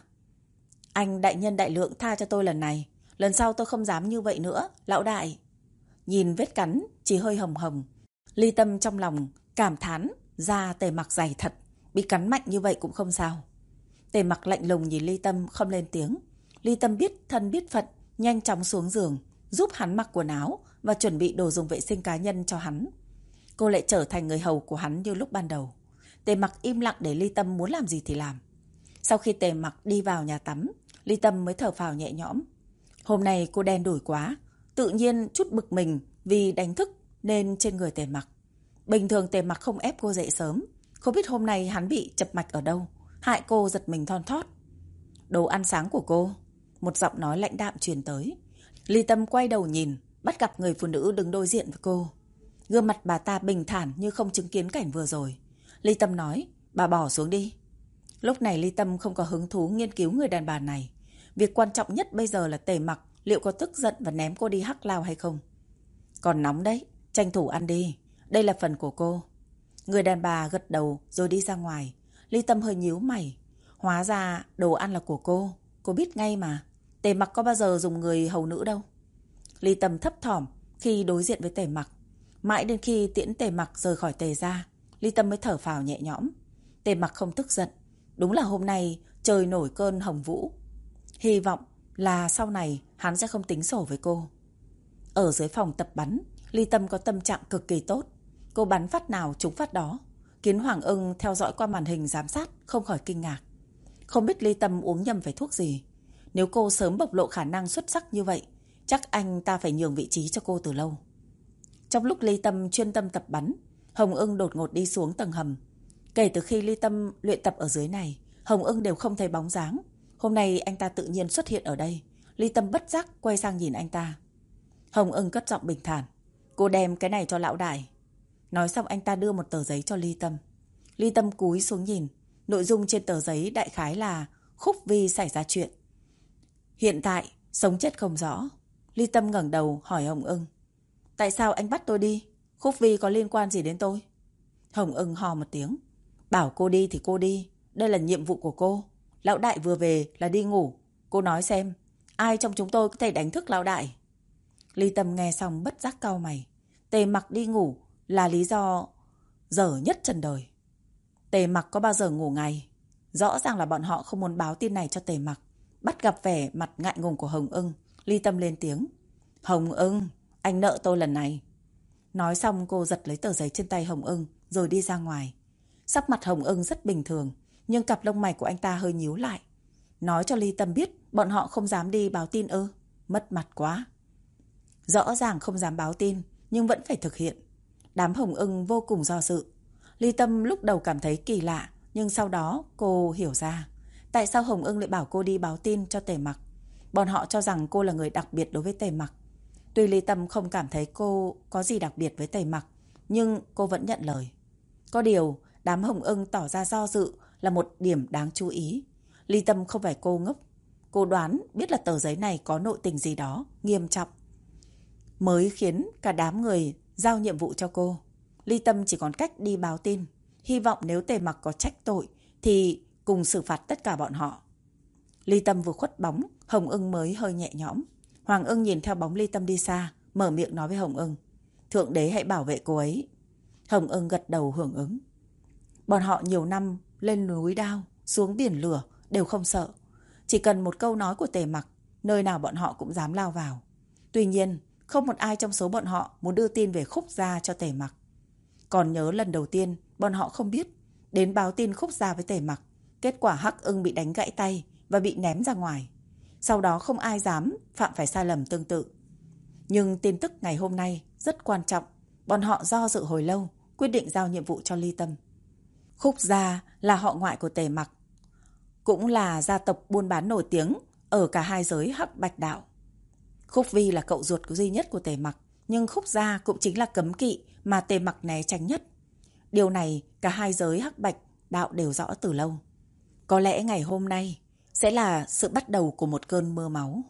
Anh đại nhân đại lượng tha cho tôi lần này. Lần sau tôi không dám như vậy nữa, lão đại." Nhìn vết cắn chỉ hơi hồng hồng, Ly Tâm trong lòng cảm thán da Tề Mặc dày thật, bị cắn mạnh như vậy cũng không sao. Tề Mặc lạnh lùng nhìn Ly Tâm không lên tiếng. Ly Tâm biết thân biết phận, nhanh chóng xuống giường, giúp hắn mặc quần áo và chuẩn bị đồ dùng vệ sinh cá nhân cho hắn. Cô lại trở thành người hầu của hắn như lúc ban đầu. Tề Mặc im lặng để Ly Tâm muốn làm gì thì làm. Sau khi Tề Mặc đi vào nhà tắm, Ly Tâm mới thở phào nhẹ nhõm. Hôm nay cô đen đủi quá, tự nhiên chút bực mình vì đánh thức nên trên người Tề Mặc. Bình thường Tề Mặc không ép cô dậy sớm, không biết hôm nay hắn bị chập mạch ở đâu, hại cô giật mình thon thót. "Đồ ăn sáng của cô." Một giọng nói lãnh đạm truyền tới. Ly Tâm quay đầu nhìn, bắt gặp người phụ nữ đứng đối diện với cô. Gương mặt bà ta bình thản như không chứng kiến cảnh vừa rồi. Ly Tâm nói: "Bà bỏ xuống đi." Lúc này Ly Tâm không có hứng thú nghiên cứu người đàn bà này. Việc quan trọng nhất bây giờ là Tề Mặc liệu có tức giận và ném cô đi hắc lao hay không. "Còn nóng đấy, tranh thủ ăn đi, đây là phần của cô." Người đàn bà gật đầu rồi đi ra ngoài. Ly Tâm hơi nhíu mày. Hóa ra đồ ăn là của cô biết ngay mà. Tề Mặc có bao giờ dùng người hầu nữ đâu. Ly Tâm thấp thỏm khi đối diện với Tề Mặc. Mãi đến khi tiễn Tề Mặc rời khỏi Tề gia, Ly Tâm mới thở phào nhẹ nhõm. Tề Mặc không tức giận. Đúng là hôm nay trời nổi cơn hồng vũ. Hy vọng là sau này hắn sẽ không tính sổ với cô. Ở dưới phòng tập bắn, Ly Tâm có tâm trạng cực kỳ tốt. Cô bắn phát nào trúng phát đó. Kiến Hoàng Ưng theo dõi qua màn hình giám sát không khỏi kinh ngạc. Không biết Ly Tâm uống nhầm phải thuốc gì. Nếu cô sớm bộc lộ khả năng xuất sắc như vậy, chắc anh ta phải nhường vị trí cho cô từ lâu. Trong lúc Ly Tâm chuyên tâm tập bắn, Hồng Ưng đột ngột đi xuống tầng hầm. Kể từ khi Ly Tâm luyện tập ở dưới này, Hồng Ưng đều không thấy bóng dáng. Hôm nay anh ta tự nhiên xuất hiện ở đây. Ly Tâm bất giác quay sang nhìn anh ta. Hồng Ưng cất giọng bình thản: "Cô đem cái này cho lão đại." Nói xong anh ta đưa một tờ giấy cho Ly Tâm. Ly Tâm cúi xuống nhìn. Nội dung trên tờ giấy đại khái là Khúc Vi xảy ra chuyện. Hiện tại sống chết không rõ. Ly Tâm ngẩng đầu hỏi Hồng Ưng: "Tại sao anh bắt tôi đi? Khúc Vi có liên quan gì đến tôi?" Hồng Ưng hò một tiếng: "Bảo cô đi thì cô đi. Đây là nhiệm vụ của cô. Lão đại vừa về là đi ngủ. Cô nói xem, ai trong chúng tôi có thể đánh thức lão đại?" Ly Tâm nghe xong bất giác cau mày. Tề Mặc đi ngủ là lý do dở nhất trần đời. Tề Mặc có bao giờ ngủ ngày? Rõ ràng là bọn họ không muốn báo tin này cho Tề Mặc. Bắt gặp vẻ mặt ngại ngùng của Hồng Ưng, Ly Tâm lên tiếng: "Hồng Ưng, anh nợ tôi lần này." Nói xong cô giật lấy tờ giấy trên tay Hồng Ưng rồi đi ra ngoài. Sắc mặt Hồng Ưng rất bình thường, nhưng cặp lông mày của anh ta hơi nhíu lại. Nói cho Ly Tâm biết bọn họ không dám đi báo tin ư? Mất mặt quá. Rõ ràng không dám báo tin, nhưng vẫn phải thực hiện. Đám Hồng Ưng vô cùng do dự. Ly Tâm lúc đầu cảm thấy kỳ lạ, nhưng sau đó cô hiểu ra tại sao Hồng Ưng lại bảo cô đi báo tin cho Tề Mặc. Bọn họ cho rằng cô là người đặc biệt đối với Tề Mặc. Tuy Ly Tâm không cảm thấy cô có gì đặc biệt với Tề Mặc, nhưng cô vẫn nhận lời. Có điều, đám Hồng Ưng tỏ ra do dự là một điểm đáng chú ý. Ly Tâm không phải cô ngốc. Cô đoán biết là tờ giấy này có nội tình gì đó nghiêm trọng, mới khiến cả đám người giao nhiệm vụ cho cô. Ly Tâm chỉ còn cách đi báo tin, hy vọng nếu Tề Mặc có trách tội thì cùng xử phạt tất cả bọn họ. Ly Tâm vừa khuất bóng, Hồng Ưng mới hơi nhẹ nhõm. Hoàng Ưng nhìn theo bóng Ly Tâm đi xa, mở miệng nói với Hồng Ưng: Thượng đế hãy bảo vệ cô ấy. Hồng Ưng gật đầu hưởng ứng. Bọn họ nhiều năm lên núi đao, xuống biển lửa đều không sợ. Chỉ cần một câu nói của Tề Mặc, nơi nào bọn họ cũng dám lao vào. Tuy nhiên, không một ai trong số bọn họ muốn đưa tin về Khúc Gia cho Tề Mặc. Còn nhớ lần đầu tiên, bọn họ không biết, đến báo tin Khúc Gia với Tề Mặc, kết quả Hắc Ưng bị đánh gãy tay và bị ném ra ngoài. Sau đó không ai dám phạm phải sai lầm tương tự. Nhưng tin tức ngày hôm nay rất quan trọng. Bọn họ do dự hồi lâu, quyết định giao nhiệm vụ cho Ly Tâm. Khúc Gia là họ ngoại của Tề Mặc, cũng là gia tộc buôn bán nổi tiếng ở cả hai giới Hắc Bạch đạo. Khúc Vi là cậu ruột duy nhất của Tề Mặc, nhưng Khúc Gia cũng chính là cấm kỵ mà Tề Mặc né tránh nhất. Điều này cả hai giới Hắc Bạch đạo đều rõ từ lâu. Có lẽ ngày hôm nay sẽ là sự bắt đầu của một cơn mưa máu.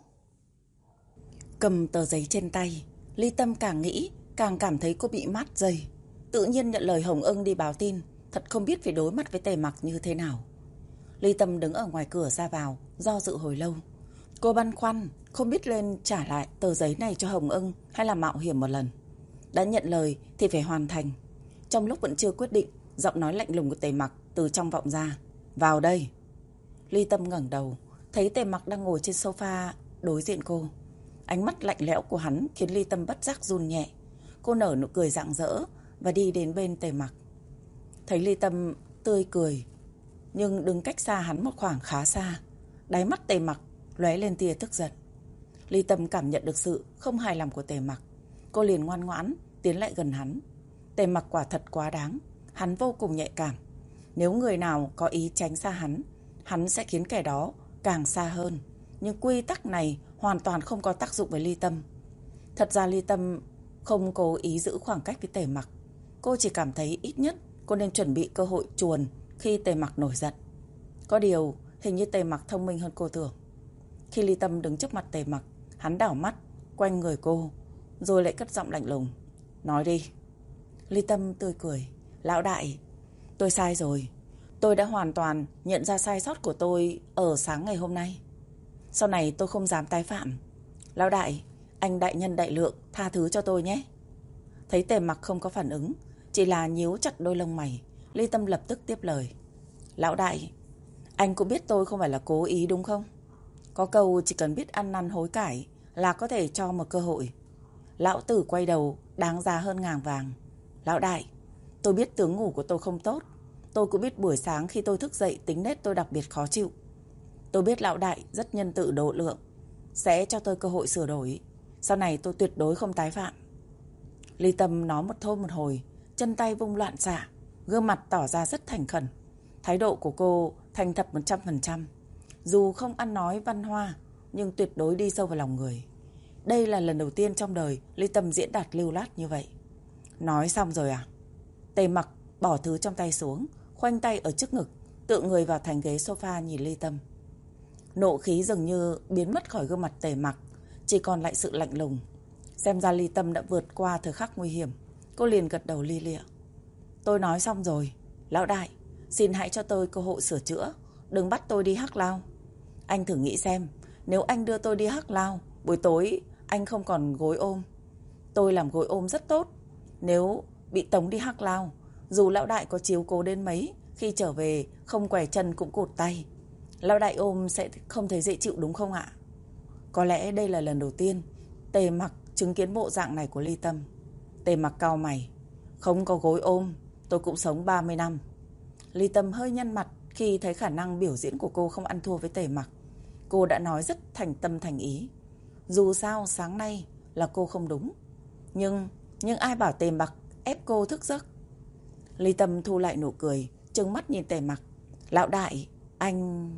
Cầm tờ giấy trên tay, Ly Tâm càng nghĩ càng cảm thấy cô bị mát dây. Tự nhiên nhận lời Hồng Ưng đi báo tin, thật không biết phải đối mặt với Tề Mặc như thế nào. Ly Tâm đứng ở ngoài cửa ra vào, do dự hồi lâu. Cô băn khoăn, không biết lên trả lại tờ giấy này cho Hồng Ưng hay là mạo hiểm một lần. Đã nhận lời thì phải hoàn thành. Trong lúc vẫn chưa quyết định, giọng nói lạnh lùng của Tề Mặc từ trong vọng ra: Vào đây. Ly Tâm ngẩng đầu, thấy Tề Mặc đang ngồi trên sofa đối diện cô. Ánh mắt lạnh lẽo của hắn khiến Ly Tâm bất giác run nhẹ. Cô nở nụ cười rạng rỡ và đi đến bên Tề Mặc. Thấy Ly Tâm tươi cười, nhưng đứng cách xa hắn một khoảng khá xa. Đáy mắt Tề Mặc lóe lên tia tức giận. Ly Tâm cảm nhận được sự không hài lòng của Tề Mặc. Cô liền ngoan ngoãn tiến lại gần hắn. Tề Mặc quả thật quá đáng. Hắn vô cùng nhạy cảm. Nếu người nào có ý tránh xa hắn sẽ khiến kẻ đó càng xa hơn. Nhưng quy tắc này hoàn toàn không có tác dụng với Ly Tâm. Thật ra Ly Tâm không cố ý giữ khoảng cách với Tề Mặc. Cô chỉ cảm thấy ít nhất cô nên chuẩn bị cơ hội chuồn khi Tề Mặc nổi giận. Có điều hình như Tề Mặc thông minh hơn cô tưởng. Khi Ly Tâm đứng trước mặt Tề Mặc, hắn đảo mắt quanh người cô, rồi lại cất giọng lạnh lùng: Nói đi. Ly Tâm tươi cười: Lão đại, tôi sai rồi. Tôi đã hoàn toàn nhận ra sai sót của tôi ở sáng ngày hôm nay. Sau này tôi không dám tái phạm. Lão đại, anh đại nhân đại lượng, tha thứ cho tôi nhé. Thấy Tề Mặc không có phản ứng, chỉ là nhíu chặt đôi lông mày, Ly Tâm lập tức tiếp lời: Lão đại, anh cũng biết tôi không phải là cố ý đúng không? Có câu chỉ cần biết ăn năn hối cải là có thể cho một cơ hội. Lão tử quay đầu đáng giá hơn ngàn vàng. Lão đại, tôi biết tướng ngủ của tôi không tốt. Tôi cũng biết buổi sáng khi tôi thức dậy tính nết tôi đặc biệt khó chịu. Tôi biết lão đại rất nhân từ độ lượng, sẽ cho tôi cơ hội sửa đổi. Sau này tôi tuyệt đối không tái phạm. Ly Tâm nói một thôi một hồi, chân tay vung loạn xạ, gương mặt tỏ ra rất thành khẩn. Thái độ của cô thành thật 100%. Dù không ăn nói văn hoa, nhưng tuyệt đối đi sâu vào lòng người. Đây là lần đầu tiên trong đời Ly Tâm diễn đạt lưu loát như vậy. Nói xong rồi à? Tề Mặc bỏ thứ trong tay xuống, khoanh tay ở trước ngực, tựa người vào thành ghế sofa nhìn Ly Tâm. Nộ khí dường như biến mất khỏi gương mặt Tề Mặc, chỉ còn lại sự lạnh lùng. Xem ra Ly Tâm đã vượt qua thời khắc nguy hiểm. Cô liền gật đầu lia lịa. Tôi nói xong rồi. Lão đại, xin hãy cho tôi cơ hội sửa chữa. Đừng bắt tôi đi Hắc Lao. Anh thử nghĩ xem, nếu anh đưa tôi đi Hắc Lao, buổi tối anh không còn gối ôm. Tôi làm gối ôm rất tốt. Nếu bị tống đi Hắc Lao, dù lão đại có chiếu cố đến mấy, khi trở về không quẻ chân cũng cụt tay. Lão đại ôm sẽ không thấy dễ chịu đúng không ạ? Có lẽ đây là lần đầu tiên Tề Mặc chứng kiến bộ dạng này của Ly Tâm. Tề Mặc cau mày. Không có gối ôm, tôi cũng sống 30 năm. Ly Tâm hơi nhăn mặt khi thấy khả năng biểu diễn của cô không ăn thua với Tề Mặc. Cô đã nói rất thành tâm thành ý. Dù sao sáng nay là cô không đúng. Nhưng ai bảo Tề Mặc ép cô thức giấc? Ly Tâm thu lại nụ cười, trừng mắt nhìn Tề Mặc. Lão đại, anh...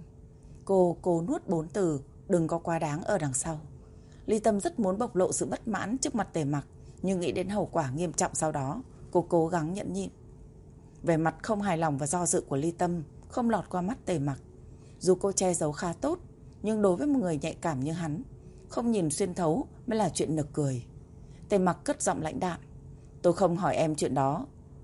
Cô nuốt 4 từ đừng có quá đáng ở đằng sau. Ly Tâm rất muốn bộc lộ sự bất mãn trước mặt Tề Mặc, nhưng nghĩ đến hậu quả nghiêm trọng sau đó, cô cố gắng nhẫn nhịn. Về mặt không hài lòng và do dự của Ly Tâm không lọt qua mắt Tề Mặc. Dù cô che giấu khá tốt, nhưng đối với một người nhạy cảm như hắn, không nhìn xuyên thấu mới là chuyện nực cười. Tề Mặc cất giọng lãnh đạm. Tôi không hỏi em chuyện đó.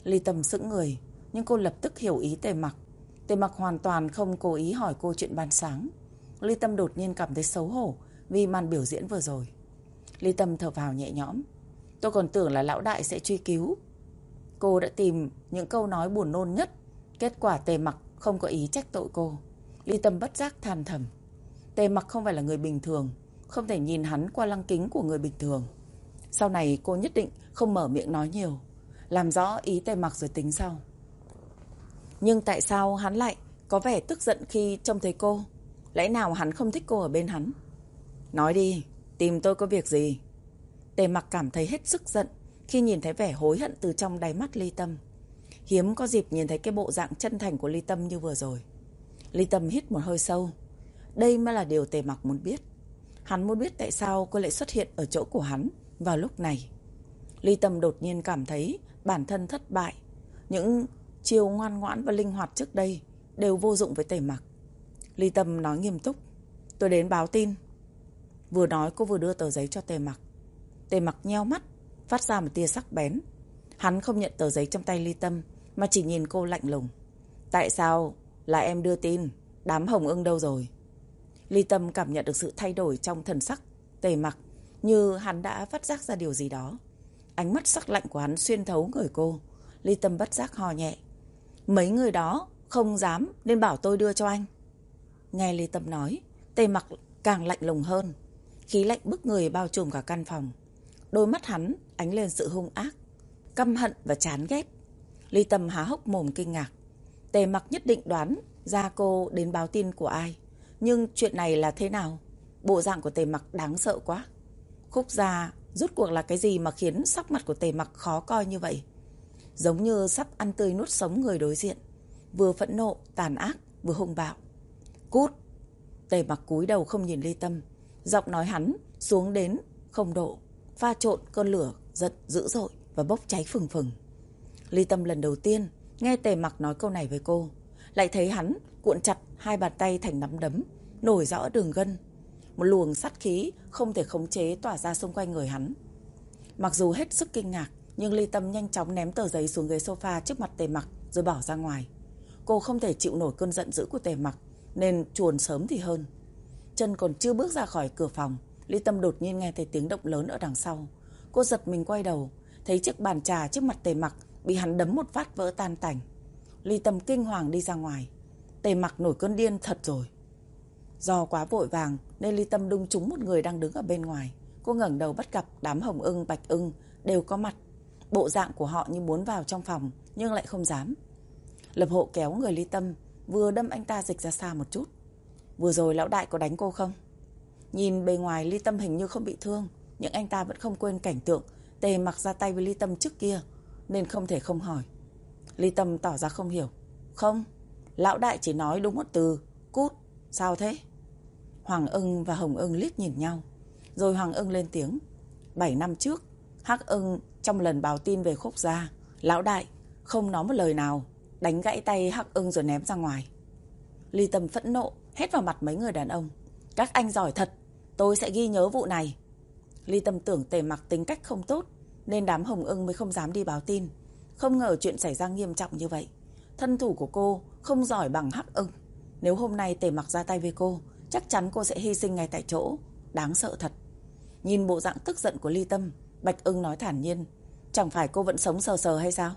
Ly Tâm sững người, nhưng cô lập tức hiểu ý Tề Mặc. Tề Mặc hoàn toàn không cố ý hỏi cô chuyện ban sáng. Ly Tâm đột nhiên cảm thấy xấu hổ vì màn biểu diễn vừa rồi. Ly Tâm thở phào nhẹ nhõm. Tôi còn tưởng là lão đại sẽ truy cứu. Cô đã tìm những câu nói buồn nôn nhất. Kết quả Tề Mặc không có ý trách tội cô. Ly Tâm bất giác than thầm. Tề Mặc không phải là người bình thường, không thể nhìn hắn qua lăng kính của người bình thường. Sau này cô nhất định không mở miệng nói nhiều, làm rõ ý Tề Mặc rồi tính sau. Nhưng tại sao hắn lại có vẻ tức giận khi trông thấy cô? Lẽ nào hắn không thích cô ở bên hắn? Nói đi, tìm tôi có việc gì? Tề Mặc cảm thấy hết sức giận khi nhìn thấy vẻ hối hận từ trong đáy mắt Ly Tâm. Hiếm có dịp nhìn thấy cái bộ dạng chân thành của Ly Tâm như vừa rồi. Ly Tâm hít một hơi sâu. Đây mới là điều Tề Mặc muốn biết. Hắn muốn biết tại sao cô lại xuất hiện ở chỗ của hắn vào lúc này. Ly Tâm đột nhiên cảm thấy bản thân thất bại. Những chiều ngoan ngoãn và linh hoạt trước đây đều vô dụng với Tề Mặc. Ly Tâm nói nghiêm túc. Tôi đến báo tin. Vừa nói cô vừa đưa tờ giấy cho Tề Mặc. Tề Mặc nheo mắt, phát ra một tia sắc bén. Hắn không nhận tờ giấy trong tay Ly Tâm, mà chỉ nhìn cô lạnh lùng. Tại sao là em đưa tin? Đám Hồng Ưng đâu rồi? Ly Tâm cảm nhận được sự thay đổi trong thần sắc Tề Mặc, như hắn đã phát giác ra điều gì đó. Ánh mắt sắc lạnh của hắn xuyên thấu người cô. Ly Tâm bất giác hò nhẹ. Mấy người đó không dám nên bảo tôi đưa cho anh. Nghe Ly Tâm nói, Tề Mặc càng lạnh lùng hơn. Khí lạnh bức người bao trùm cả căn phòng. Đôi mắt hắn ánh lên sự hung ác, căm hận và chán ghét. Ly Tâm há hốc mồm kinh ngạc. Tề Mặc nhất định đoán ra cô đến báo tin của ai. Nhưng chuyện này là thế nào? Bộ dạng của Tề Mặc đáng sợ quá. Khúc Gia rốt cuộc là cái gì mà khiến sắc mặt của Tề Mặc khó coi như vậy? Giống như sắp ăn tươi nuốt sống người đối diện. Vừa phẫn nộ, tàn ác, vừa hung bạo. Cút! Tề Mặc cúi đầu không nhìn Ly Tâm. Giọng nói hắn xuống đến không độ, pha trộn cơn lửa giận dữ dội và bốc cháy phừng phừng. Ly Tâm lần đầu tiên nghe Tề Mặc nói câu này với cô, lại thấy hắn cuộn chặt hai bàn tay thành nắm đấm, nổi rõ đường gân. Một luồng sát khí không thể khống chế tỏa ra xung quanh người hắn. Mặc dù hết sức kinh ngạc, nhưng Ly Tâm nhanh chóng ném tờ giấy xuống ghế sofa trước mặt Tề Mặc rồi bỏ ra ngoài. Cô không thể chịu nổi cơn giận dữ của Tề Mặc nên chuồn sớm thì hơn. Chân còn chưa bước ra khỏi cửa phòng, Ly Tâm đột nhiên nghe thấy tiếng động lớn ở đằng sau. Cô giật mình quay đầu, thấy chiếc bàn trà trước mặt Tề Mặc bị hắn đấm một phát vỡ tan tành. Ly Tâm kinh hoàng đi ra ngoài. Tề Mặc nổi cơn điên thật rồi. Do quá vội vàng nên Ly Tâm đụng trúng một người đang đứng ở bên ngoài. Cô ngẩng đầu bắt gặp đám Hồng Ưng, Bạch Ưng đều có mặt. Bộ dạng của họ như muốn vào trong phòng nhưng lại không dám. Lập Hộ kéo người Ly Tâm, vừa đâm anh ta dịch ra xa một chút. Vừa rồi lão đại có đánh cô không? Nhìn bề ngoài Ly Tâm hình như không bị thương, nhưng anh ta vẫn không quên cảnh tượng Tề Mặc ra tay với Ly Tâm trước kia, nên không thể không hỏi. Ly Tâm tỏ ra không hiểu. Không, lão đại chỉ nói đúng một từ, cút. Sao thế? Hoàng Ưng và Hồng Ưng liếc nhìn nhau. Rồi Hoàng Ưng lên tiếng. 7 năm trước, Hắc Ưng trong lần báo tin về Khúc Gia, lão đại không nói một lời nào, đánh gãy tay Hắc Ưng rồi ném ra ngoài. Ly Tâm phẫn nộ hét vào mặt mấy người đàn ông. Các anh giỏi thật, tôi sẽ ghi nhớ vụ này. Ly Tâm tưởng Tề Mặc tính cách không tốt nên đám Hồng Ưng mới không dám đi báo tin. Không ngờ chuyện xảy ra nghiêm trọng như vậy. Thân thủ của cô không giỏi bằng Hắc Ưng. Nếu hôm nay Tề Mặc ra tay với cô, chắc chắn cô sẽ hy sinh ngay tại chỗ. Đáng sợ thật. Nhìn bộ dạng tức giận của Ly Tâm, Bạch Ưng nói thản nhiên. Chẳng phải cô vẫn sống sờ sờ hay sao?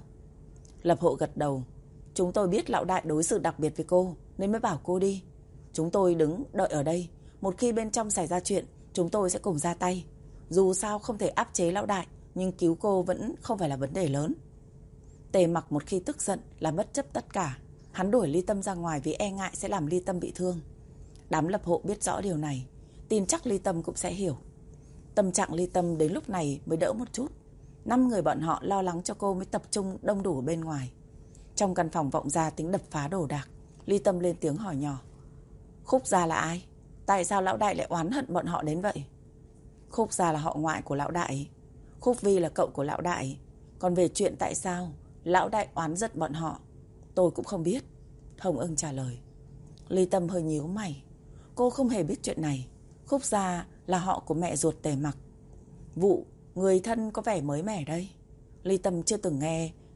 Lập Hộ gật đầu. Chúng tôi biết lão đại đối xử đặc biệt với cô nên mới bảo cô đi. Chúng tôi đứng đợi ở đây. Một khi bên trong xảy ra chuyện, chúng tôi sẽ cùng ra tay. Dù sao không thể áp chế lão đại, nhưng cứu cô vẫn không phải là vấn đề lớn. Tề Mặc một khi tức giận là bất chấp tất cả. Hắn đuổi Ly Tâm ra ngoài vì e ngại sẽ làm Ly Tâm bị thương. Đám Lập Hộ biết rõ điều này, tin chắc Ly Tâm cũng sẽ hiểu. Tâm trạng Ly Tâm đến lúc này mới đỡ một chút. 5 người bọn họ lo lắng cho cô mới tập trung đông đủ bên ngoài. Trong căn phòng vọng ra tiếng đập phá đồ đạc. Ly Tâm lên tiếng hỏi nhỏ. Khúc Gia là ai? Tại sao lão đại lại oán hận bọn họ đến vậy? Khúc Gia là họ ngoại của lão đại. Khúc Vi là cậu của lão đại. Còn về chuyện tại sao lão đại oán giận bọn họ, tôi cũng không biết. Hồng Ưng trả lời. Ly Tâm hơi nhíu mày. Cô không hề biết chuyện này. Khúc Gia là họ của mẹ ruột Tề Mặc. Vụ người thân có vẻ mới mẻ đây. Ly Tâm chưa từng nghe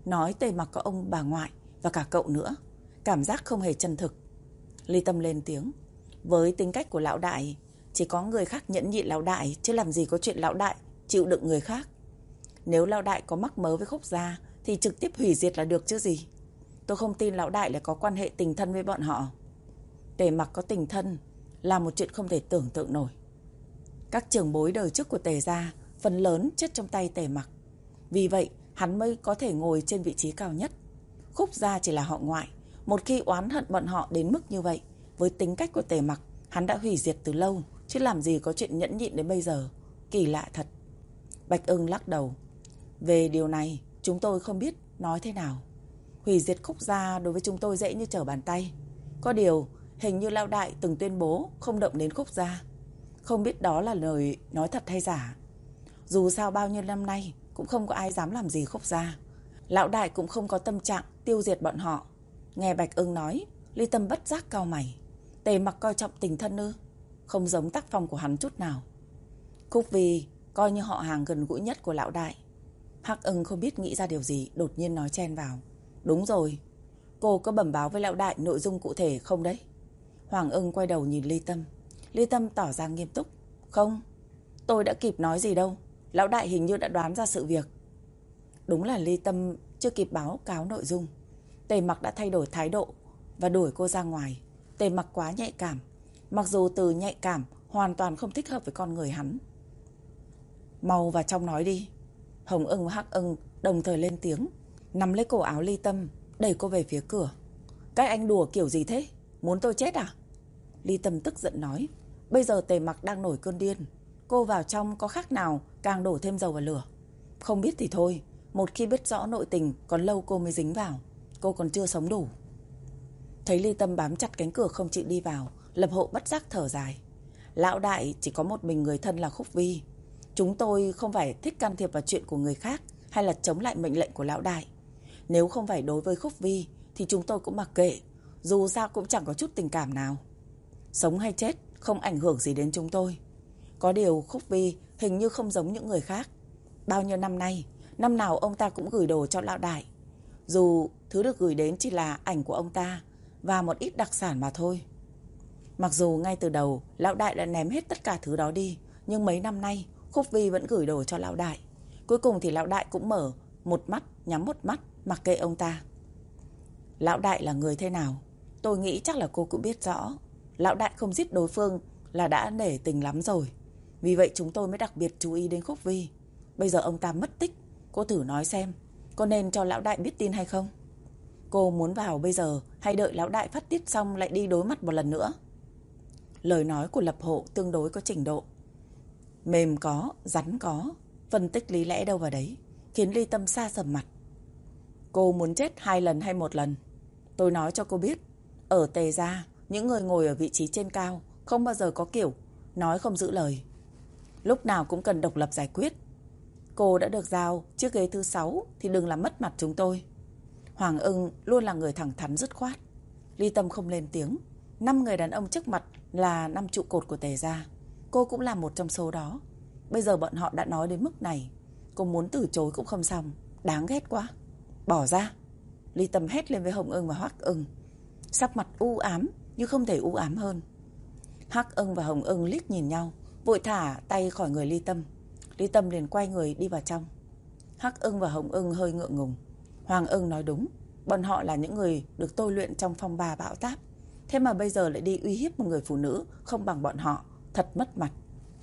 nói Tề Mặc có ông bà ngoại và cả cậu nữa. Cảm giác không hề chân thực. Ly Tâm lên tiếng. Với tính cách của lão đại, chỉ có người khác nhẫn nhịn lão đại, chứ làm gì có chuyện lão đại chịu đựng người khác. Nếu lão đại có mắc mớ với Khúc gia thì trực tiếp hủy diệt là được chứ gì. Tôi không tin lão đại lại có quan hệ tình thân với bọn họ. Tề Mặc có tình thân là một chuyện không thể tưởng tượng nổi. Các trưởng bối đời trước của Tề gia phần lớn chết trong tay Tề Mặc. Vì vậy hắn mới có thể ngồi trên vị trí cao nhất. Khúc gia chỉ là họ ngoại. Một khi oán hận bọn họ đến mức như vậy, với tính cách của Tề Mặc, hắn đã hủy diệt từ lâu, chứ làm gì có chuyện nhẫn nhịn đến bây giờ. Kỳ lạ thật. Bạch Ưng lắc đầu. Về điều này, chúng tôi không biết nói thế nào. Hủy diệt Khúc gia đối với chúng tôi dễ như trở bàn tay. Có điều, hình như lão đại từng tuyên bố không động đến Khúc gia. Không biết đó là lời nói thật hay giả. Dù sao bao nhiêu năm nay cũng không có ai dám làm gì Khúc gia. Lão đại cũng không có tâm trạng tiêu diệt bọn họ. Nghe Bạch Ưng nói, Ly Tâm bất giác cau mày. Tề Mặc coi trọng tình thân ư? Không giống tác phong của hắn chút nào. Khúc Vi coi như họ hàng gần gũi nhất của lão đại. Hắc Ưng không biết nghĩ ra điều gì, đột nhiên nói chen vào. Đúng rồi, cô có bẩm báo với lão đại nội dung cụ thể không đấy? Hoàng Ưng quay đầu nhìn Ly Tâm. Ly Tâm tỏ ra nghiêm túc. Không, tôi đã kịp nói gì đâu. Lão đại hình như đã đoán ra sự việc. Đúng là Ly Tâm chưa kịp báo cáo nội dung. Tề Mặc đã thay đổi thái độ và đuổi cô ra ngoài. Tề Mặc quá nhạy cảm. Mặc dù từ nhạy cảm hoàn toàn không thích hợp với con người hắn. Mau vào trong nói đi. Hồng Ưng và Hắc Ưng đồng thời lên tiếng, nắm lấy cổ áo Ly Tâm, đẩy cô về phía cửa. Các anh đùa kiểu gì thế? Muốn tôi chết à? Ly Tâm tức giận nói. Bây giờ Tề Mặc đang nổi cơn điên. Cô vào trong có khác nào càng đổ thêm dầu vào lửa. Không biết thì thôi, một khi biết rõ nội tình còn lâu cô mới dính vào. Cô còn chưa sống đủ. Thấy Ly Tâm bám chặt cánh cửa không chịu đi vào, Lập Hộ bất giác thở dài. Lão đại chỉ có một mình người thân là Khúc Vi. Chúng tôi không phải thích can thiệp vào chuyện của người khác hay là chống lại mệnh lệnh của lão đại. Nếu không phải đối với Khúc Vi thì chúng tôi cũng mặc kệ. Dù sao cũng chẳng có chút tình cảm nào. Sống hay chết không ảnh hưởng gì đến chúng tôi. Có điều Khúc Vi hình như không giống những người khác. Bao nhiêu năm nay, năm nào ông ta cũng gửi đồ cho lão đại. Dù thứ được gửi đến chỉ là ảnh của ông ta và một ít đặc sản mà thôi. Mặc dù ngay từ đầu lão đại đã ném hết tất cả thứ đó đi, nhưng mấy năm nay Khúc Vi vẫn gửi đồ cho lão đại. Cuối cùng thì lão đại cũng mở một mắt nhắm một mắt, mặc kệ ông ta. Lão đại là người thế nào? Tôi nghĩ chắc là cô cũng biết rõ. Lão đại không giết đối phương là đã nể tình lắm rồi. Vì vậy chúng tôi mới đặc biệt chú ý đến Khúc Vi. Bây giờ ông ta mất tích, cô thử nói xem, có nên cho lão đại biết tin hay không? Cô muốn vào bây giờ hay đợi lão đại phát tiết xong lại đi đối mặt một lần nữa? Lời nói của Lập Hộ tương đối có trình độ. Mềm có, rắn có, phân tích lý lẽ đâu vào đấy, khiến Ly Tâm xa sầm mặt. Cô muốn chết 2 lần hay 1 lần? Tôi nói cho cô biết, ở Tề gia, những người ngồi ở vị trí trên cao không bao giờ có kiểu nói không giữ lời. Lúc nào cũng cần độc lập giải quyết. Cô đã được giao chiếc ghế thứ 6 thì đừng làm mất mặt chúng tôi. Hoàng Ưng luôn là người thẳng thắn dứt khoát. Ly Tâm không lên tiếng. 5 người đàn ông trước mặt là 5 trụ cột của Tề gia. Cô cũng là một trong số đó. Bây giờ bọn họ đã nói đến mức này, cô muốn từ chối cũng không xong. Đáng ghét quá. Bỏ ra. Ly Tâm hét lên với Hồng Ưng và Hắc Ưng. Sắc mặt u ám nhưng không thể u ám hơn. Hắc Ưng và Hồng Ưng liếc nhìn nhau, vội thả tay khỏi người Ly Tâm. Ly Tâm liền quay người đi vào trong. Hắc Ưng và Hồng Ưng hơi ngượng ngùng. Hoàng Ưng nói đúng, bọn họ là những người được tôi luyện trong phong ba bão táp. Thế mà bây giờ lại đi uy hiếp một người phụ nữ không bằng bọn họ, thật mất mặt.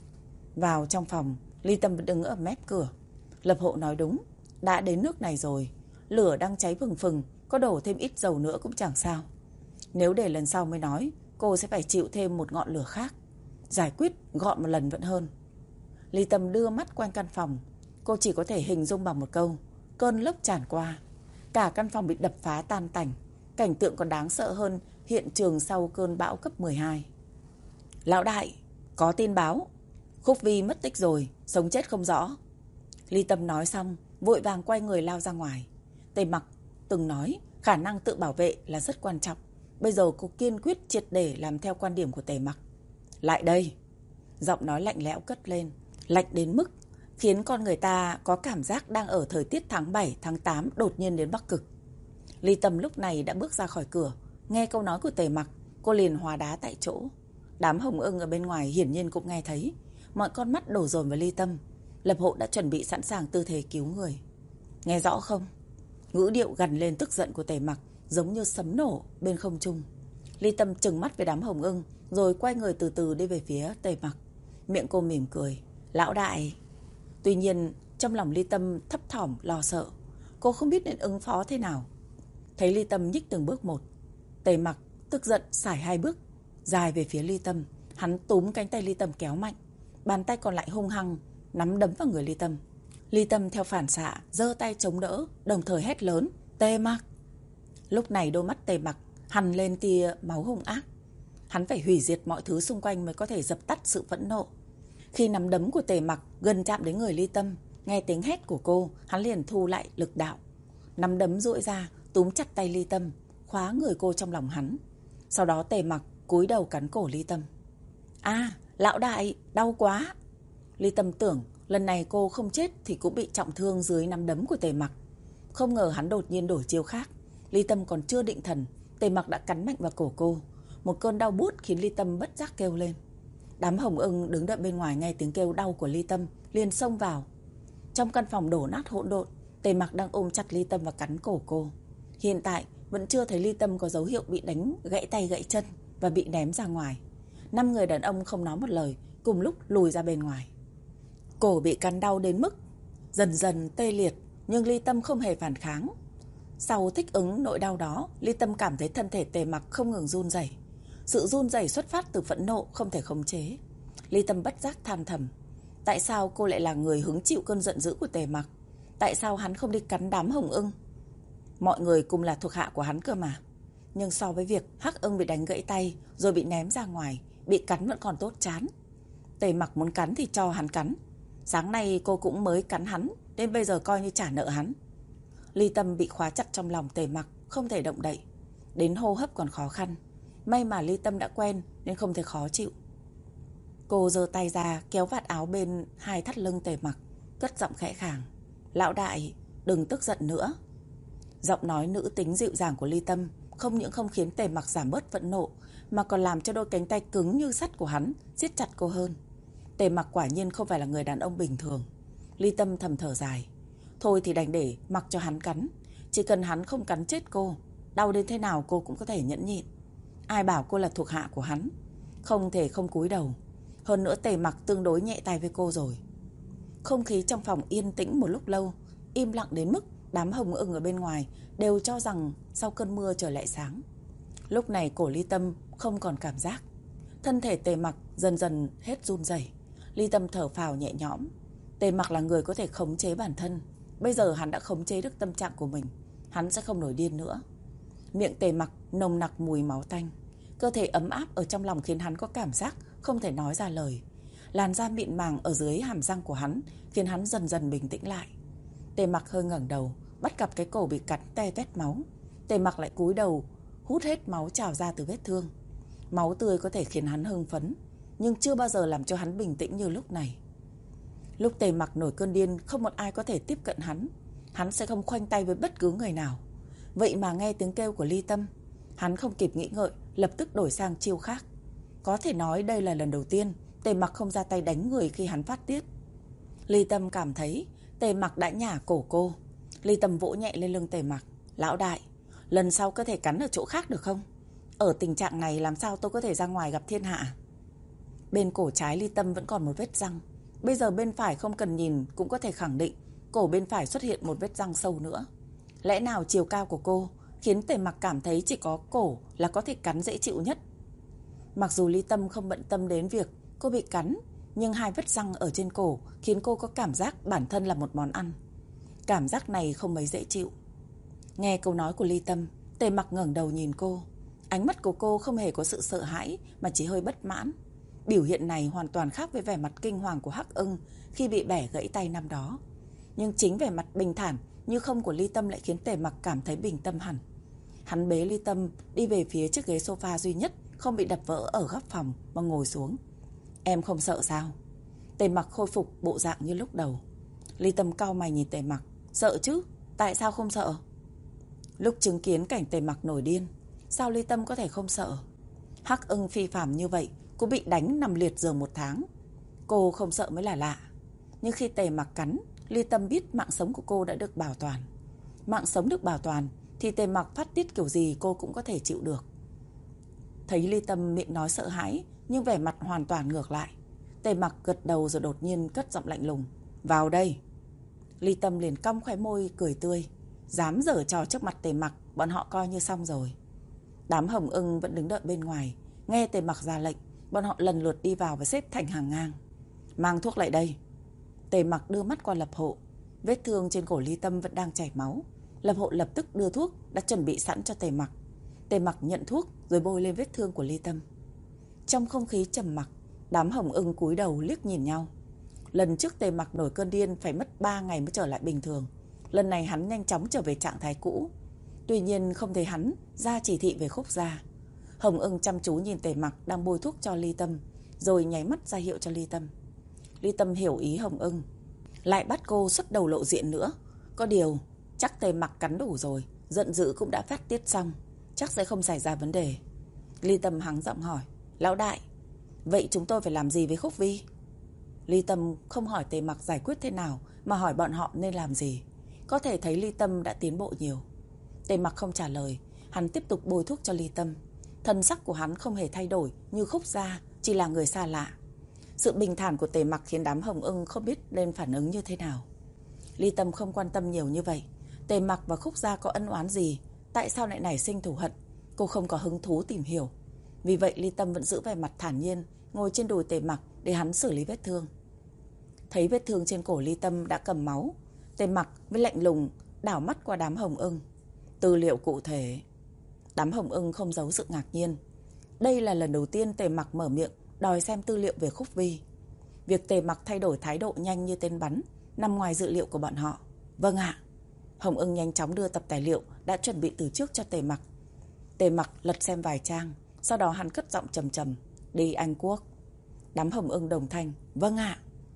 Vào trong phòng, Ly Tâm đứng ở mép cửa. Lập Hộ nói đúng, đã đến nước này rồi, lửa đang cháy phừng phừng, có đổ thêm ít dầu nữa cũng chẳng sao. Nếu để lần sau mới nói, cô sẽ phải chịu thêm một ngọn lửa khác. Giải quyết gọn một lần vẫn hơn. Ly Tâm đưa mắt quanh căn phòng. Cô chỉ có thể hình dung bằng một câu: cơn lốc tràn qua. Cả căn phòng bị đập phá tan tành. Cảnh tượng còn đáng sợ hơn hiện trường sau cơn bão cấp 12. Lão đại, có tin báo. Khúc Vi mất tích rồi, sống chết không rõ. Ly Tâm nói xong, vội vàng quay người lao ra ngoài. Tề Mặc từng nói khả năng tự bảo vệ là rất quan trọng. Bây giờ cô kiên quyết triệt để làm theo quan điểm của Tề Mặc. Lại đây. Giọng nói lạnh lẽo cất lên, lạnh đến mức khiến con người ta có cảm giác đang ở thời tiết tháng 7, tháng 8 đột nhiên đến Bắc Cực. Ly Tâm lúc này đã bước ra khỏi cửa, nghe câu nói của Tề Mặc, cô liền hóa đá tại chỗ. Đám hồng ưng ở bên ngoài hiển nhiên cũng nghe thấy, mọi con mắt đổ dồn vào Ly Tâm. Lập Hộ đã chuẩn bị sẵn sàng tư thế cứu người. Nghe rõ không? Ngữ điệu gằn lên tức giận của Tề Mặc giống như sấm nổ bên không trung. Ly Tâm trừng mắt với đám hồng ưng, rồi quay người từ từ đi về phía Tề Mặc. Miệng cô mỉm cười. Lão đại. Tuy nhiên, trong lòng Ly Tâm thấp thỏm lo sợ. Cô không biết nên ứng phó thế nào. Thấy Ly Tâm nhích từng bước một, Tề Mặc tức giận sải 2 bước dài về phía Ly Tâm. Hắn túm cánh tay Ly Tâm kéo mạnh, bàn tay còn lại hung hăng nắm đấm vào người Ly Tâm. Ly Tâm theo phản xạ giơ tay chống đỡ, đồng thời hét lớn: Tề Mặc! Lúc này đôi mắt Tề Mặc hằn lên tia máu hung ác. Hắn phải hủy diệt mọi thứ xung quanh mới có thể dập tắt sự phẫn nộ. Khi nắm đấm của Tề Mặc gần chạm đến người Ly Tâm, nghe tiếng hét của cô, hắn liền thu lại lực đạo. Nắm đấm duỗi ra, túm chặt tay Ly Tâm, khóa người cô trong lòng hắn. Sau đó Tề Mặc cúi đầu cắn cổ Ly Tâm. Lão đại, đau quá! Ly Tâm tưởng lần này cô không chết thì cũng bị trọng thương dưới nắm đấm của Tề Mặc. Không ngờ hắn đột nhiên đổi chiêu khác. Ly Tâm còn chưa định thần, Tề Mặc đã cắn mạnh vào cổ cô. Một cơn đau buốt khiến Ly Tâm bất giác kêu lên. Đám hồng ưng đứng đợi bên ngoài nghe tiếng kêu đau của Ly Tâm liền xông vào. Trong căn phòng đổ nát hỗn độn, Tề Mặc đang ôm chặt Ly Tâm và cắn cổ cô. Hiện tại vẫn chưa thấy Ly Tâm có dấu hiệu bị đánh gãy tay gãy chân và bị ném ra ngoài. 5 người đàn ông không nói một lời, cùng lúc lùi ra bên ngoài. Cổ bị cắn đau đến mức dần dần tê liệt, nhưng Ly Tâm không hề phản kháng. Sau thích ứng nỗi đau đó, Ly Tâm cảm thấy thân thể Tề Mặc không ngừng run rẩy. Sự run rẩy xuất phát từ phẫn nộ không thể khống chế. Ly Tâm bất giác than thầm. Tại sao cô lại là người hứng chịu cơn giận dữ của Tề Mặc? Tại sao hắn không đi cắn đám hồng ưng? Mọi người cùng là thuộc hạ của hắn cơ mà. Nhưng so với việc hắc ưng bị đánh gãy tay rồi bị ném ra ngoài, bị cắn vẫn còn tốt chán. Tề Mặc muốn cắn thì cho hắn cắn. Sáng nay cô cũng mới cắn hắn, nên bây giờ coi như trả nợ hắn. Ly Tâm bị khóa chặt trong lòng Tề Mặc, không thể động đậy. Đến hô hấp còn khó khăn. May mà Ly Tâm đã quen nên không thể khó chịu. Cô giơ tay ra kéo vạt áo bên hai thắt lưng Tề Mặc, cất giọng khẽ khàng. Lão đại, đừng tức giận nữa. Giọng nói nữ tính dịu dàng của Ly Tâm không những không khiến Tề Mặc giảm bớt phẫn nộ, mà còn làm cho đôi cánh tay cứng như sắt của hắn siết chặt cô hơn. Tề Mặc quả nhiên không phải là người đàn ông bình thường. Ly Tâm thầm thở dài. Thôi thì đành để mặc cho hắn cắn. Chỉ cần hắn không cắn chết cô, đau đến thế nào cô cũng có thể nhẫn nhịn. Ai bảo cô là thuộc hạ của hắn, không thể không cúi đầu. Hơn nữa Tề Mặc tương đối nhẹ tay với cô rồi. Không khí trong phòng yên tĩnh một lúc lâu, im lặng đến mức đám hồng ưng ở bên ngoài đều cho rằng sau cơn mưa trời lại sáng. Lúc này cổ Ly Tâm không còn cảm giác. Thân thể Tề Mặc dần dần hết run rẩy. Ly Tâm thở phào nhẹ nhõm. Tề Mặc là người có thể khống chế bản thân. Bây giờ hắn đã khống chế được tâm trạng của mình, hắn sẽ không nổi điên nữa. Miệng Tề Mặc nồng nặc mùi máu tanh. Cơ thể ấm áp ở trong lòng khiến hắn có cảm giác không thể nói ra lời. Làn da mịn màng ở dưới hàm răng của hắn khiến hắn dần dần bình tĩnh lại. Tề Mặc hơi ngẩng đầu, bắt gặp cái cổ bị cắn te tét máu. Tề Mặc lại cúi đầu, hút hết máu trào ra từ vết thương. Máu tươi có thể khiến hắn hưng phấn, nhưng chưa bao giờ làm cho hắn bình tĩnh như lúc này. Lúc Tề Mặc nổi cơn điên, không một ai có thể tiếp cận hắn. Hắn sẽ không khoanh tay với bất cứ người nào. Vậy mà nghe tiếng kêu của Ly Tâm, hắn không kịp nghĩ ngợi, lập tức đổi sang chiêu khác. Có thể nói đây là lần đầu tiên Tề Mặc không ra tay đánh người khi hắn phát tiết. Ly Tâm cảm thấy Tề Mặc đã nhả cổ cô. Ly Tâm vỗ nhẹ lên lưng Tề Mặc. Lão đại, lần sau có thể cắn ở chỗ khác được không? Ở tình trạng này làm sao tôi có thể ra ngoài gặp thiên hạ? Bên cổ trái Ly Tâm vẫn còn một vết răng. Bây giờ bên phải không cần nhìn cũng có thể khẳng định cổ bên phải xuất hiện một vết răng sâu nữa. Lẽ nào chiều cao của cô khiến Tề Mặc cảm thấy chỉ có cổ là có thể cắn dễ chịu nhất? Mặc dù Ly Tâm không bận tâm đến việc cô bị cắn, nhưng hai vết răng ở trên cổ khiến cô có cảm giác bản thân là một món ăn. Cảm giác này không mấy dễ chịu. Nghe câu nói của Ly Tâm, Tề Mặc ngẩng đầu nhìn cô. Ánh mắt của cô không hề có sự sợ hãi mà chỉ hơi bất mãn. Biểu hiện này hoàn toàn khác với vẻ mặt kinh hoàng của hắc ưng khi bị bẻ gãy tay năm đó. Nhưng chính vẻ mặt bình thản như không của Ly Tâm lại khiến Tề Mặc cảm thấy bình tâm hẳn. Hắn bế Ly Tâm đi về phía chiếc ghế sofa duy nhất không bị đập vỡ ở góc phòng và ngồi xuống. Em không sợ sao? Tề Mặc khôi phục bộ dạng như lúc đầu. Ly Tâm cau mày nhìn Tề Mặc. Sợ chứ? Tại sao không sợ? Lúc chứng kiến cảnh Tề Mặc nổi điên, sao Ly Tâm có thể không sợ? Hắc ưng phi phàm như vậy cũng bị đánh nằm liệt giường 1 tháng. Cô không sợ mới là lạ. Nhưng khi Tề Mặc cắn, Ly Tâm biết mạng sống của cô đã được bảo toàn. Mạng sống được bảo toàn thì Tề Mặc phát tiết kiểu gì cô cũng có thể chịu được. Thấy Ly Tâm miệng nói sợ hãi nhưng vẻ mặt hoàn toàn ngược lại. Tề Mặc gật đầu rồi đột nhiên cất giọng lạnh lùng. Vào đây. Ly Tâm liền cong khóe môi cười tươi. Dám giở trò trước mặt Tề Mặc, bọn họ coi như xong rồi. Đám hồng ưng vẫn đứng đợi bên ngoài. Nghe Tề Mặc ra lệnh, bọn họ lần lượt đi vào và xếp thành hàng ngang. Mang thuốc lại đây. Tề Mặc đưa mắt qua Lập Hộ. Vết thương trên cổ Ly Tâm vẫn đang chảy máu. Lập Hộ lập tức đưa thuốc đã chuẩn bị sẵn cho Tề Mặc. Tề Mặc nhận thuốc rồi bôi lên vết thương của Ly Tâm. Trong không khí trầm mặc, đám hồng ưng cúi đầu liếc nhìn nhau. Lần trước Tề Mặc nổi cơn điên phải mất 3 ngày mới trở lại bình thường. Lần này hắn nhanh chóng trở về trạng thái cũ. Tuy nhiên không thấy hắn ra chỉ thị về Khúc gia. Hồng ưng chăm chú nhìn Tề Mặc đang bôi thuốc cho Ly Tâm, rồi nháy mắt ra hiệu cho Ly Tâm. Ly Tâm hiểu ý Hồng ưng, lại bắt cô xuất đầu lộ diện nữa. Có điều chắc Tề Mặc cắn đủ rồi, giận dữ cũng đã phát tiết xong, chắc sẽ không xảy ra vấn đề. Ly Tâm hắng giọng hỏi. Lão đại, vậy chúng tôi phải làm gì với Khúc Vi? Ly Tâm không hỏi Tề Mặc giải quyết thế nào, mà hỏi bọn họ nên làm gì. Có thể thấy Ly Tâm đã tiến bộ nhiều. Tề Mặc không trả lời, hắn tiếp tục bôi thuốc cho Ly Tâm. Thần sắc của hắn không hề thay đổi như Khúc gia, chỉ là người xa lạ. Sự bình thản của Tề Mặc khiến đám hồng ưng không biết nên phản ứng như thế nào. Ly Tâm không quan tâm nhiều như vậy. Tề Mặc và Khúc gia có ân oán gì? Tại sao lại nảy sinh thù hận? Cô không có hứng thú tìm hiểu. Vì vậy Ly Tâm vẫn giữ vẻ mặt thản nhiên, ngồi trên đùi Tề Mặc để hắn xử lý vết thương. Thấy vết thương trên cổ Ly Tâm đã cầm máu, Tề Mặc với lạnh lùng đảo mắt qua đám hồng ưng. Tư liệu cụ thể. Đám hồng ưng không giấu sự ngạc nhiên. Đây là lần đầu tiên Tề Mặc mở miệng đòi xem tư liệu về Khúc Vi. Việc Tề Mặc thay đổi thái độ nhanh như tên bắn nằm ngoài dự liệu của bọn họ. Vâng ạ. Hồng ưng nhanh chóng đưa tập tài liệu đã chuẩn bị từ trước cho Tề Mặc. Tề Mặc lật xem vài trang, sau đó hắn cất giọng trầm trầm. Đi Anh Quốc. Đám hồng ưng đồng thanh. Vâng ạ.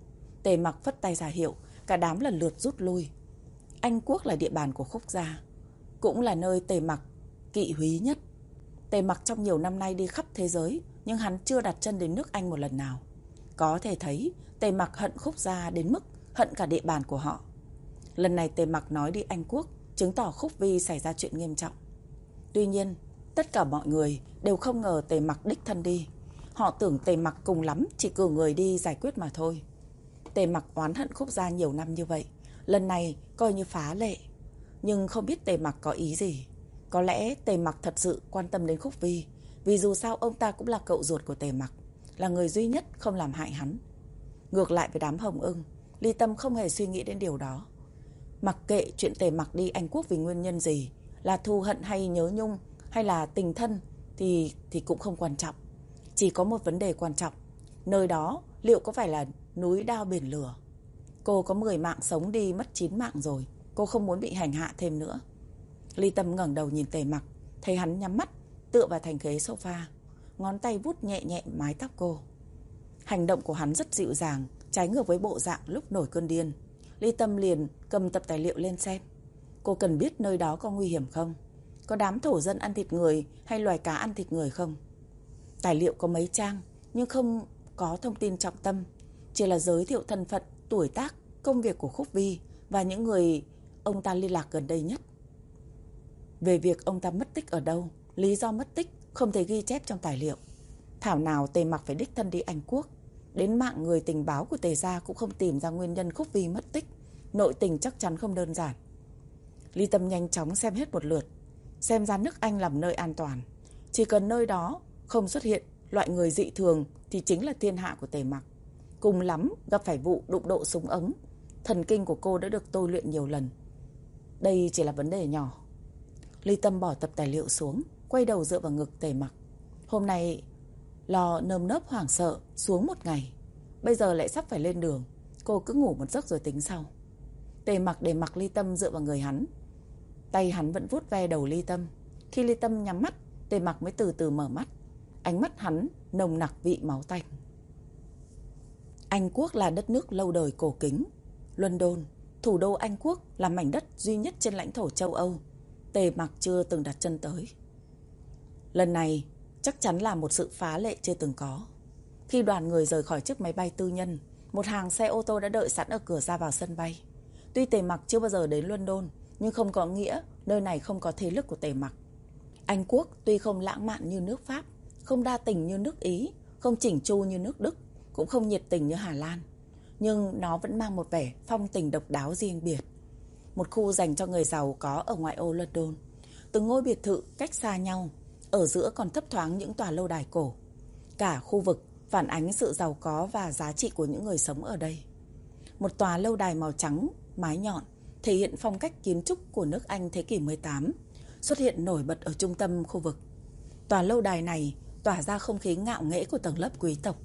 Tề Mặc phất tay ra hiệu, cả đám lần lượt rút lui. Anh Quốc là địa bàn của Khúc gia, cũng là nơi Tề Mặc kỵ húy nhất. Tề Mặc trong nhiều năm nay đi khắp thế giới, nhưng hắn chưa đặt chân đến nước Anh một lần nào. Có thể thấy Tề Mặc hận Khúc gia đến mức hận cả địa bàn của họ. Lần này Tề Mặc nói đi Anh Quốc, chứng tỏ Khúc Vi xảy ra chuyện nghiêm trọng. Tuy nhiên, tất cả mọi người đều không ngờ Tề Mặc đích thân đi. Họ tưởng Tề Mặc cùng lắm chỉ cử người đi giải quyết mà thôi. Tề Mặc oán hận Khúc gia nhiều năm như vậy, lần này coi như phá lệ. Nhưng không biết Tề Mặc có ý gì. Có lẽ Tề Mặc thật sự quan tâm đến Khúc Vi, vì dù sao ông ta cũng là cậu ruột của Tề Mặc, là người duy nhất không làm hại hắn. Ngược lại với đám hồng ưng, Ly Tâm không hề suy nghĩ đến điều đó. Mặc kệ chuyện Tề Mặc đi Anh Quốc vì nguyên nhân gì, là thù hận hay nhớ nhung hay là tình thân thì cũng không quan trọng. Chỉ có một vấn đề quan trọng, nơi đó liệu có phải là núi đao biển lửa. Cô có 10 mạng sống đi mất 9 mạng rồi, cô không muốn bị hành hạ thêm nữa. Ly Tâm ngẩng đầu nhìn Tề Mặc, thấy hắn nhắm mắt tựa vào thành ghế sofa, ngón tay vuốt nhẹ nhẹ mái tóc cô. Hành động của hắn rất dịu dàng, trái ngược với bộ dạng lúc nổi cơn điên. Ly Tâm liền cầm tập tài liệu lên xem. Cô cần biết nơi đó có nguy hiểm không, có đám thổ dân ăn thịt người hay loài cá ăn thịt người không. Tài liệu có mấy trang nhưng không có thông tin trọng tâm, chỉ là giới thiệu thân phận, tuổi tác, công việc của Khúc Vi và những người ông ta liên lạc gần đây nhất. Về việc ông ta mất tích ở đâu, lý do mất tích không thể ghi chép trong tài liệu. Thảo nào Tề Mặc phải đích thân đi Anh Quốc. Đến mạng người tình báo của Tề gia cũng không tìm ra nguyên nhân Khúc Vi mất tích. Nội tình chắc chắn không đơn giản. Ly Tâm nhanh chóng xem hết một lượt. Xem ra nước Anh làm nơi an toàn. Chỉ cần nơi đó không xuất hiện loại người dị thường thì chính là thiên hạ của Tề Mặc. Cùng lắm gặp phải vụ đụng độ súng ống. Thần kinh của cô đã được tôi luyện nhiều lần. Đây chỉ là vấn đề nhỏ. Ly Tâm bỏ tập tài liệu xuống, quay đầu dựa vào ngực Tề Mặc. Hôm nay lo nơm nớp hoảng sợ xuống một ngày, bây giờ lại sắp phải lên đường. Cô cứ ngủ một giấc rồi tính sau. Tề Mặc để mặc Ly Tâm dựa vào người hắn. Tay hắn vẫn vuốt ve đầu Ly Tâm. Khi Ly Tâm nhắm mắt, Tề Mặc mới từ từ mở mắt. Ánh mắt hắn nồng nặc vị máu tanh. Anh Quốc là đất nước lâu đời cổ kính. London, thủ đô Anh Quốc, là mảnh đất duy nhất trên lãnh thổ châu Âu Tề Mặc chưa từng đặt chân tới. Lần này chắc chắn là một sự phá lệ chưa từng có. Khi đoàn người rời khỏi chiếc máy bay tư nhân, một hàng xe ô tô đã đợi sẵn ở cửa ra vào sân bay. Tuy Tề Mặc chưa bao giờ đến London, nhưng không có nghĩa nơi này không có thế lực của Tề Mặc. Anh Quốc tuy không lãng mạn như nước Pháp, không đa tình như nước Ý, không chỉnh chu như nước Đức, cũng không nhiệt tình như Hà Lan, nhưng nó vẫn mang một vẻ phong tình độc đáo riêng biệt. Một khu dành cho người giàu có ở ngoại ô London. Từng ngôi biệt thự cách xa nhau, ở giữa còn thấp thoáng những tòa lâu đài cổ. Cả khu vực phản ánh sự giàu có và giá trị của những người sống ở đây. Một tòa lâu đài màu trắng, mái nhọn, thể hiện phong cách kiến trúc của nước Anh thế kỷ 18, xuất hiện nổi bật ở trung tâm khu vực. Tòa lâu đài này tỏa ra không khí ngạo nghễ của tầng lớp quý tộc.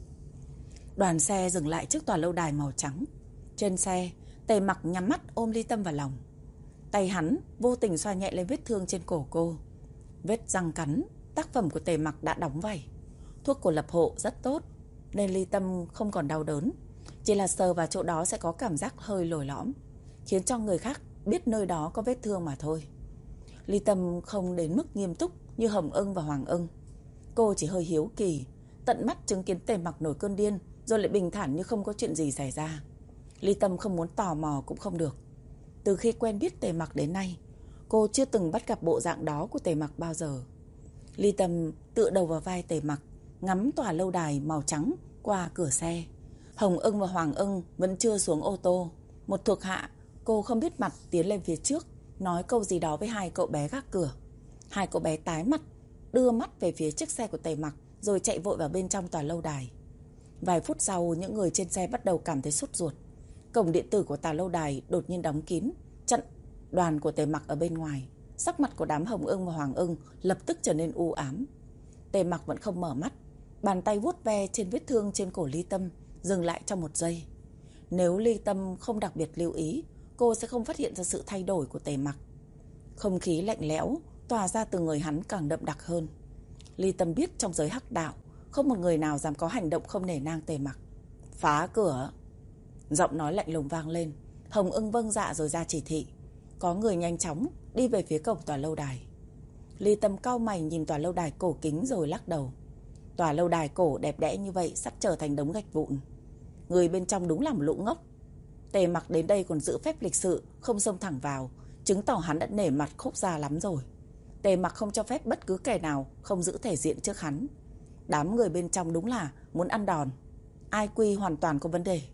Đoàn xe dừng lại trước tòa lâu đài màu trắng. Trên xe, Tề Mặc nhắm mắt ôm Ly Tâm vào lòng. Tay hắn vô tình xoa nhẹ lên vết thương trên cổ cô. Vết răng cắn, tác phẩm của Tề Mặc đã đóng vảy. Thuốc của Lập Hộ rất tốt, nên Ly Tâm không còn đau đớn. Chỉ là sờ vào chỗ đó sẽ có cảm giác hơi lồi lõm, khiến cho người khác biết nơi đó có vết thương mà thôi. Ly Tâm không đến mức nghiêm túc như Hồng Ưng và Hoàng Ưng. Cô chỉ hơi hiếu kỳ, tận mắt chứng kiến Tề Mặc nổi cơn điên, rồi lại bình thản như không có chuyện gì xảy ra. Ly Tâm không muốn tò mò cũng không được. Từ khi quen biết Tề Mặc đến nay, cô chưa từng bắt gặp bộ dạng đó của Tề Mặc bao giờ. Ly Tâm tựa đầu vào vai Tề Mặc, ngắm tòa lâu đài màu trắng qua cửa xe. Hồng Ưng và Hoàng Ưng vẫn chưa xuống ô tô. Một thuộc hạ, cô không biết mặt, tiến lên phía trước, nói câu gì đó với hai cậu bé gác cửa. Hai cậu bé tái mặt, đưa mắt về phía chiếc xe của Tề Mặc, rồi chạy vội vào bên trong tòa lâu đài. Vài phút sau, những người trên xe bắt đầu cảm thấy sốt ruột. Cổng điện tử của tòa lâu đài đột nhiên đóng kín, chặn đoàn của Tề Mặc ở bên ngoài. Sắc mặt của đám Hồng Ưng và Hoàng Ưng lập tức trở nên u ám. Tề Mặc vẫn không mở mắt, bàn tay vuốt ve trên vết thương trên cổ Ly Tâm, dừng lại trong một giây. Nếu Ly Tâm không đặc biệt lưu ý, cô sẽ không phát hiện ra sự thay đổi của Tề Mặc. Không khí lạnh lẽo tỏa ra từ người hắn càng đậm đặc hơn. Ly Tâm biết trong giới hắc đạo, không một người nào dám có hành động không nể nang Tề Mặc. Phá cửa! Giọng nói lạnh lùng vang lên. Hồng Ưng vâng dạ rồi ra chỉ thị. Có người nhanh chóng đi về phía cổng tòa lâu đài. Ly Tâm cau mày nhìn tòa lâu đài cổ kính rồi lắc đầu. Tòa lâu đài cổ đẹp đẽ như vậy sắp trở thành đống gạch vụn. Người bên trong đúng là một lũ ngốc. Tề Mặc đến đây còn giữ phép lịch sự, không xông thẳng vào, chứng tỏ hắn đã nể mặt Khúc Gia lắm rồi. Tề Mặc không cho phép bất cứ kẻ nào không giữ thể diện trước hắn. Đám người bên trong đúng là muốn ăn đòn. Ai quy hoàn toàn có vấn đề.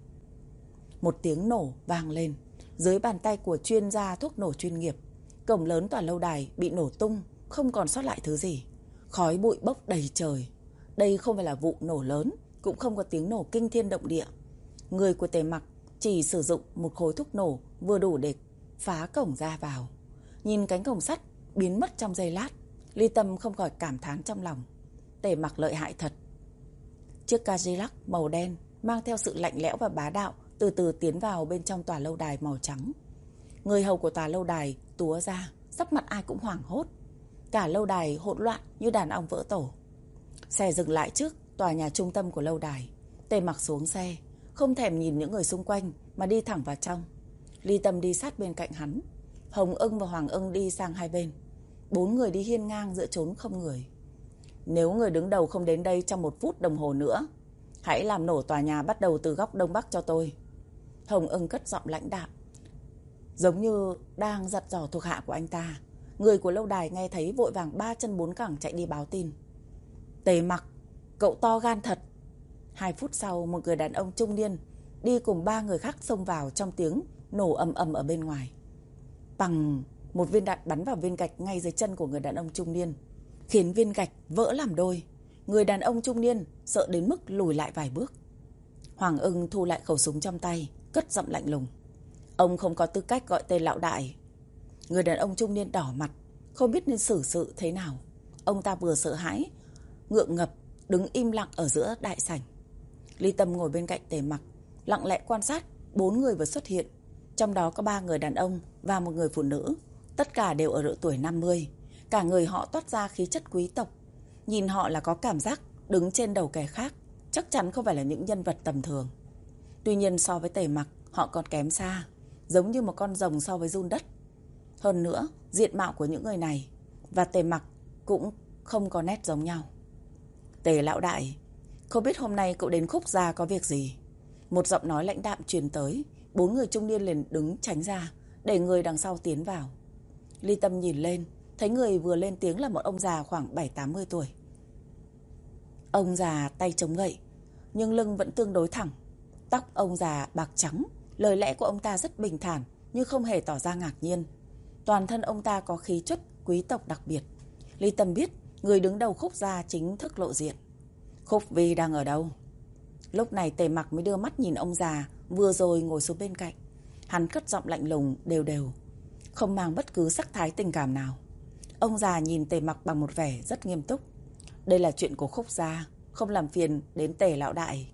Một tiếng nổ vang lên. Dưới bàn tay của chuyên gia thuốc nổ chuyên nghiệp, cổng lớn tòa lâu đài bị nổ tung, không còn sót lại thứ gì. Khói bụi bốc đầy trời. Đây không phải là vụ nổ lớn, cũng không có tiếng nổ kinh thiên động địa. Người của Tề Mặc chỉ sử dụng một khối thuốc nổ vừa đủ để phá cổng ra vào. Nhìn cánh cổng sắt biến mất trong giây lát, Ly Tâm không khỏi cảm thán trong lòng. Tề Mặc lợi hại thật. Chiếc Cadillac màu đen mang theo sự lạnh lẽo và bá đạo từ từ tiến vào bên trong tòa lâu đài màu trắng. Người hầu của tòa lâu đài túa ra, sắc mặt ai cũng hoảng hốt. Cả lâu đài hỗn loạn như đàn ong vỡ tổ. Xe dừng lại trước tòa nhà trung tâm của lâu đài. Tề Mặc xuống xe, không thèm nhìn những người xung quanh mà đi thẳng vào trong. Ly Tâm đi sát bên cạnh hắn. Hồng Ưng và Hoàng Ưng đi sang hai bên. 4 người đi hiên ngang giữa chốn không người. Nếu người đứng đầu không đến đây trong 1 phút đồng hồ nữa, hãy làm nổ tòa nhà bắt đầu từ góc đông bắc cho tôi. Hồng Ưng cất giọng lãnh đạm, giống như đang dặn dò thuộc hạ của anh ta. Người của lâu đài nghe thấy vội vàng 3 chân 4 cẳng chạy đi báo tin. Tề Mặc, cậu to gan thật. 2 phút sau, một người đàn ông trung niên đi cùng 3 người khác xông vào trong tiếng nổ ầm ầm ở bên ngoài. Bằng một viên đạn bắn vào viên gạch ngay dưới chân của người đàn ông trung niên, khiến viên gạch vỡ làm đôi. Người đàn ông trung niên sợ đến mức lùi lại vài bước. Hoàng Ưng thu lại khẩu súng trong tay, cất giọng lạnh lùng. Ông không có tư cách gọi tên lão đại. Người đàn ông trung niên đỏ mặt, không biết nên xử sự thế nào. Ông ta vừa sợ hãi, ngượng ngập, đứng im lặng ở giữa đại sảnh. Ly Tâm ngồi bên cạnh Tề Mặc, lặng lẽ quan sát 4 người vừa xuất hiện. Trong đó có 3 người đàn ông và một người phụ nữ. Tất cả đều ở độ tuổi 50. Cả người họ toát ra khí chất quý tộc. Nhìn họ là có cảm giác đứng trên đầu kẻ khác, chắc chắn không phải là những nhân vật tầm thường. Tuy nhiên so với Tề Mặc, họ còn kém xa, giống như một con rồng so với giun đất. Hơn nữa, diện mạo của những người này và Tề Mặc cũng không có nét giống nhau. Tề lão đại, không biết hôm nay cậu đến Khúc Gia có việc gì? Một giọng nói lãnh đạm truyền tới, 4 người trung niên liền đứng tránh ra, để người đằng sau tiến vào. Ly Tâm nhìn lên, thấy người vừa lên tiếng là một ông già khoảng 7-80 tuổi. Ông già tay chống gậy, nhưng lưng vẫn tương đối thẳng. Tóc ông già bạc trắng, lời lẽ của ông ta rất bình thản, nhưng không hề tỏ ra ngạc nhiên. Toàn thân ông ta có khí chất quý tộc đặc biệt. Ly Tâm biết người đứng đầu Khúc Gia chính thức lộ diện. Khúc Vi đang ở đâu? Lúc này Tề Mặc mới đưa mắt nhìn ông già vừa rồi ngồi xuống bên cạnh. Hắn cất giọng lạnh lùng đều đều, không mang bất cứ sắc thái tình cảm nào. Ông già nhìn Tề Mặc bằng một vẻ rất nghiêm túc. Đây là chuyện của Khúc Gia, không làm phiền đến Tề lão đại.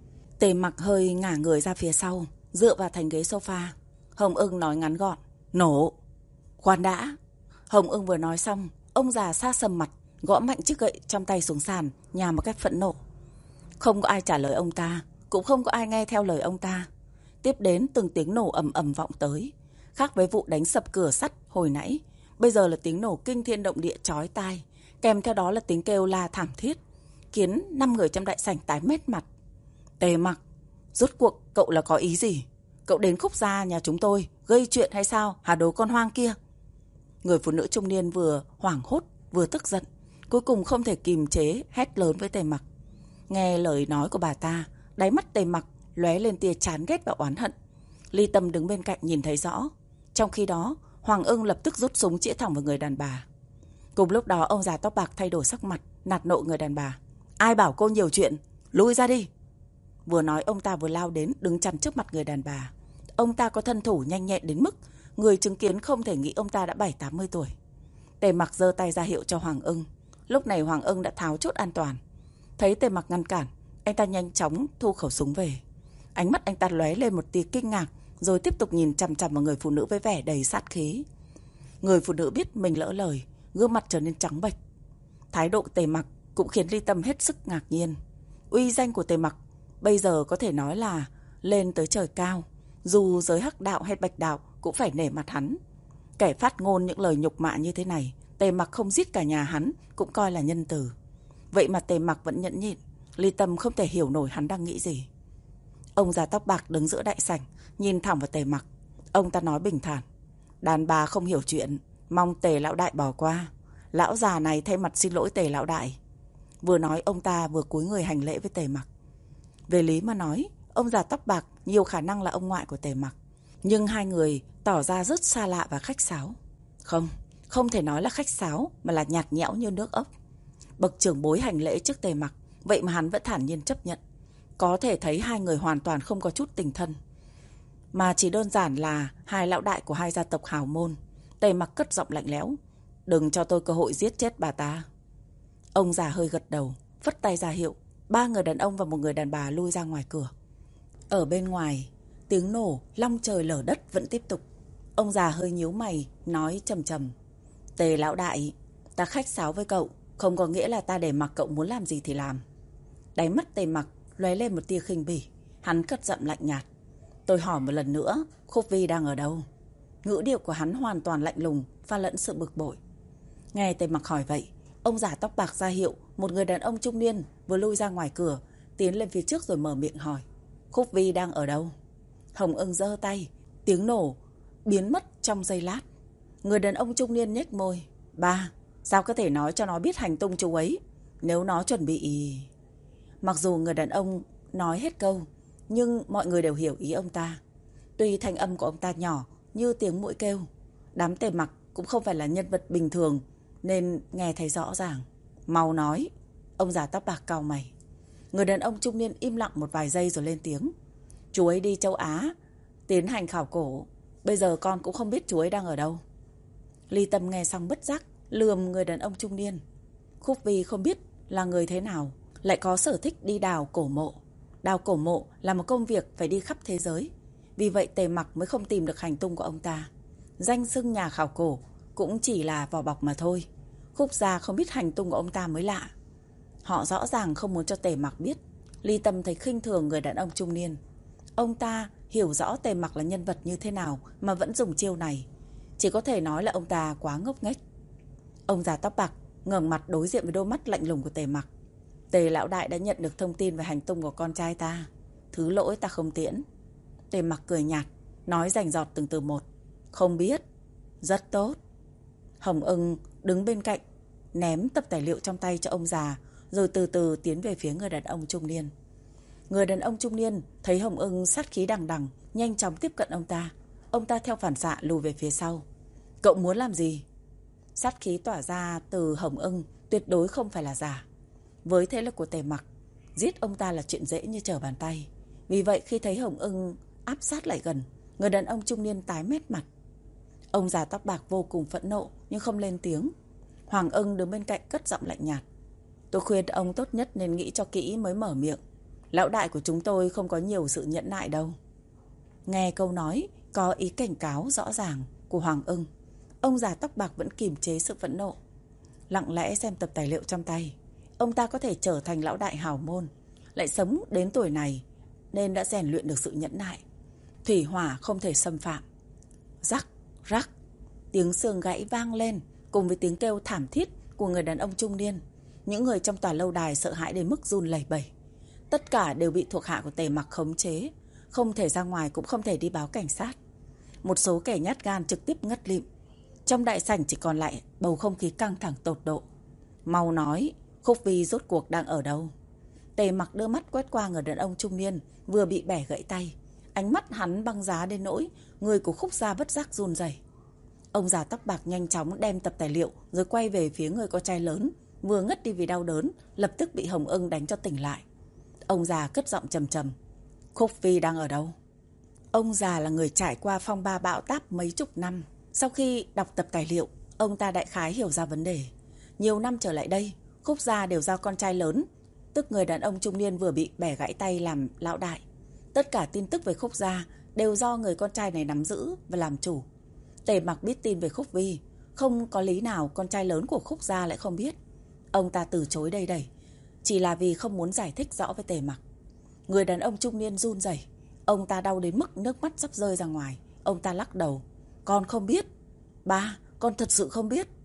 Tề Mặc hơi ngả người ra phía sau, dựa vào thành ghế sofa. Hồng Ưng nói ngắn gọn, nổ. Khoan đã. Hồng Ưng vừa nói xong, ông già sa sầm mặt, gõ mạnh chiếc gậy trong tay xuống sàn, nhả một cách phẫn nộ. Không có ai trả lời ông ta, cũng không có ai nghe theo lời ông ta. Tiếp đến từng tiếng nổ ầm ầm vọng tới. Khác với vụ đánh sập cửa sắt hồi nãy, bây giờ là tiếng nổ kinh thiên động địa chói tai, kèm theo đó là tiếng kêu la thảm thiết, khiến 5 người trong đại sảnh tái mét mặt. Tề Mặc, rốt cuộc cậu là có ý gì? Cậu đến Khúc Gia nhà chúng tôi gây chuyện hay sao hả đồ con hoang kia? Người phụ nữ trung niên vừa hoảng hốt vừa tức giận, cuối cùng không thể kìm chế hét lớn với Tề Mặc. Nghe lời nói của bà ta, đáy mắt Tề Mặc lóe lên tia chán ghét và oán hận. Ly Tâm đứng bên cạnh nhìn thấy rõ. Trong khi đó, Hoàng Ưng lập tức rút súng chĩa thẳng vào người đàn bà. Cùng lúc đó, ông già tóc bạc thay đổi sắc mặt, nạt nộ người đàn bà. Ai bảo cô nhiều chuyện, lui ra đi. Vừa nói ông ta vừa lao đến đứng chắn trước mặt người đàn bà. Ông ta có thân thủ nhanh nhẹn đến mức người chứng kiến không thể nghĩ ông ta đã 70-80 tuổi. Tề Mặc giơ tay ra hiệu cho Hoàng Ưng. Lúc này Hoàng Ưng đã tháo chốt an toàn. Thấy Tề Mặc ngăn cản, anh ta nhanh chóng thu khẩu súng về. Ánh mắt anh ta lóe lên một tia kinh ngạc, rồi tiếp tục nhìn chằm chằm vào người phụ nữ với vẻ đầy sát khí. Người phụ nữ biết mình lỡ lời, gương mặt trở nên trắng bệch. Thái độ Tề Mặc cũng khiến Ly Tâm hết sức ngạc nhiên. Uy danh của Tề Mặc bây giờ có thể nói là lên tới trời cao. Dù giới hắc đạo hay bạch đạo cũng phải nể mặt hắn. Kẻ phát ngôn những lời nhục mạ như thế này, Tề Mặc không giết cả nhà hắn cũng coi là nhân từ. Vậy mà Tề Mặc vẫn nhẫn nhịn. Ly Tâm không thể hiểu nổi hắn đang nghĩ gì. Ông già tóc bạc đứng giữa đại sảnh, nhìn thẳng vào Tề Mặc. Ông ta nói bình thản. Đàn bà không hiểu chuyện, mong Tề lão đại bỏ qua. Lão già này thay mặt xin lỗi Tề lão đại. Vừa nói ông ta vừa cúi người hành lễ với Tề Mặc. Về lý mà nói, ông già tóc bạc nhiều khả năng là ông ngoại của Tề Mặc. Nhưng hai người tỏ ra rất xa lạ và khách sáo. Không thể nói là khách sáo mà là nhạt nhẽo như nước ốc. Bậc trưởng bối hành lễ trước Tề Mặc, vậy mà hắn vẫn thản nhiên chấp nhận. Có thể thấy hai người hoàn toàn không có chút tình thân, mà chỉ đơn giản là hai lão đại của hai gia tộc hào môn. Tề Mặc cất giọng lạnh lẽo. Đừng cho tôi cơ hội giết chết bà ta. Ông già hơi gật đầu, phất tay ra hiệu. 3 người đàn ông và 1 người đàn bà lui ra ngoài cửa. Ở bên ngoài, tiếng nổ long trời lở đất vẫn tiếp tục. Ông già hơi nhíu mày, nói trầm trầm. Tề lão đại, ta khách sáo với cậu, không có nghĩa là ta để mặc cậu muốn làm gì thì làm. Đáy mắt Tề Mặc lóe lên một tia khinh bỉ. Hắn cất giọng lạnh nhạt. Tôi hỏi một lần nữa, Khúc Vi đang ở đâu? Ngữ điệu của hắn hoàn toàn lạnh lùng, pha lẫn sự bực bội. Nghe Tề Mặc hỏi vậy, ông già tóc bạc ra hiệu. 1 người đàn ông trung niên vừa lui ra ngoài cửa, tiến lên phía trước rồi mở miệng hỏi. Khúc Vi đang ở đâu? Hồng Ưng giơ tay, tiếng nổ biến mất trong giây lát. Người đàn ông trung niên nhếch môi. Ba, sao có thể nói cho nó biết hành tung chú ấy? Nếu nó chuẩn bị... Mặc dù người đàn ông nói hết câu, nhưng mọi người đều hiểu ý ông ta. Tuy thanh âm của ông ta nhỏ như tiếng muỗi kêu, đám Tề Mặc cũng không phải là nhân vật bình thường nên nghe thấy rõ ràng. Mau nói. Ông già tóc bạc cau mày. Người đàn ông trung niên im lặng một vài giây rồi lên tiếng. Chú ấy đi châu Á tiến hành khảo cổ. Bây giờ con cũng không biết chú ấy đang ở đâu. Ly Tâm nghe xong bất giác lườm người đàn ông trung niên. Khúc Vi không biết là người thế nào lại có sở thích đi đào cổ mộ. Đào cổ mộ là một công việc phải đi khắp thế giới. Vì vậy Tề Mặc mới không tìm được hành tung của ông ta. Danh xưng nhà khảo cổ cũng chỉ là vỏ bọc mà thôi. Khúc Gia không biết hành tung của ông ta mới lạ. Họ rõ ràng không muốn cho Tề Mặc biết. Ly Tâm thấy khinh thường người đàn ông trung niên. Ông ta hiểu rõ Tề Mặc là nhân vật như thế nào mà vẫn dùng chiêu này. Chỉ có thể nói là ông ta quá ngốc nghếch. Ông già tóc bạc ngẩng mặt đối diện với đôi mắt lạnh lùng của Tề Mặc. Tề lão đại đã nhận được thông tin về hành tung của con trai ta. Thứ lỗi ta không tiễn. Tề Mặc cười nhạt, nói rành rọt từng từ một. Không biết. Rất tốt. Hồng Ưng đứng bên cạnh, ném tập tài liệu trong tay cho ông già, rồi từ từ tiến về phía người đàn ông trung niên. Người đàn ông trung niên thấy Hồng Ưng sát khí đằng đằng, nhanh chóng tiếp cận ông ta. Ông ta theo phản xạ lùi về phía sau. Cậu muốn làm gì? Sát khí tỏa ra từ Hồng Ưng tuyệt đối không phải là giả. Với thế lực của Tề Mặc, giết ông ta là chuyện dễ như trở bàn tay. Vì vậy khi thấy Hồng Ưng áp sát lại gần, người đàn ông trung niên tái mét mặt. Ông già tóc bạc vô cùng phẫn nộ nhưng không lên tiếng. Hoàng Ưng đứng bên cạnh cất giọng lạnh nhạt. Tôi khuyên ông tốt nhất nên nghĩ cho kỹ mới mở miệng. Lão đại của chúng tôi không có nhiều sự nhẫn nại đâu. Nghe câu nói có ý cảnh cáo rõ ràng của Hoàng Ưng, ông già tóc bạc vẫn kiềm chế sự phẫn nộ, lặng lẽ xem tập tài liệu trong tay. Ông ta có thể trở thành lão đại hào môn, lại sống đến tuổi này nên đã rèn luyện được sự nhẫn nại. Thủy hỏa không thể xâm phạm. Rắc, rắc, tiếng xương gãy vang lên cùng với tiếng kêu thảm thiết của người đàn ông trung niên. Những người trong tòa lâu đài sợ hãi đến mức run lẩy bẩy. Tất cả đều bị thuộc hạ của Tề Mặc khống chế, không thể ra ngoài cũng không thể đi báo cảnh sát. Một số kẻ nhát gan trực tiếp ngất lịm. Trong đại sảnh chỉ còn lại bầu không khí căng thẳng tột độ. Mau nói, Khúc Vi rốt cuộc đang ở đâu? Tề Mặc đưa mắt quét qua người đàn ông trung niên vừa bị bẻ gãy tay. Ánh mắt hắn băng giá đến nỗi người của Khúc gia bất giác run rẩy. Ông già tóc bạc nhanh chóng đem tập tài liệu rồi quay về phía người con trai lớn vừa ngất đi vì đau đớn, lập tức bị Hồng Ưng đánh cho tỉnh lại. Ông già cất giọng trầm trầm. Khúc Vi đang ở đâu? Ông già là người trải qua phong ba bão táp mấy chục năm. Sau khi đọc tập tài liệu, ông ta đại khái hiểu ra vấn đề. Nhiều năm trở lại đây, Khúc gia đều do con trai lớn, tức người đàn ông trung niên vừa bị bẻ gãy tay làm lão đại. Tất cả tin tức về Khúc gia đều do người con trai này nắm giữ và làm chủ. Tề Mặc biết tin về Khúc Vi, không có lý nào con trai lớn của Khúc gia lại không biết. Ông ta từ chối đầy đẩy, chỉ là vì không muốn giải thích rõ với Tề Mặc. Người đàn ông trung niên run rẩy, ông ta đau đến mức nước mắt sắp rơi ra ngoài. Ông ta lắc đầu. Con không biết. Ba, con thật sự không biết.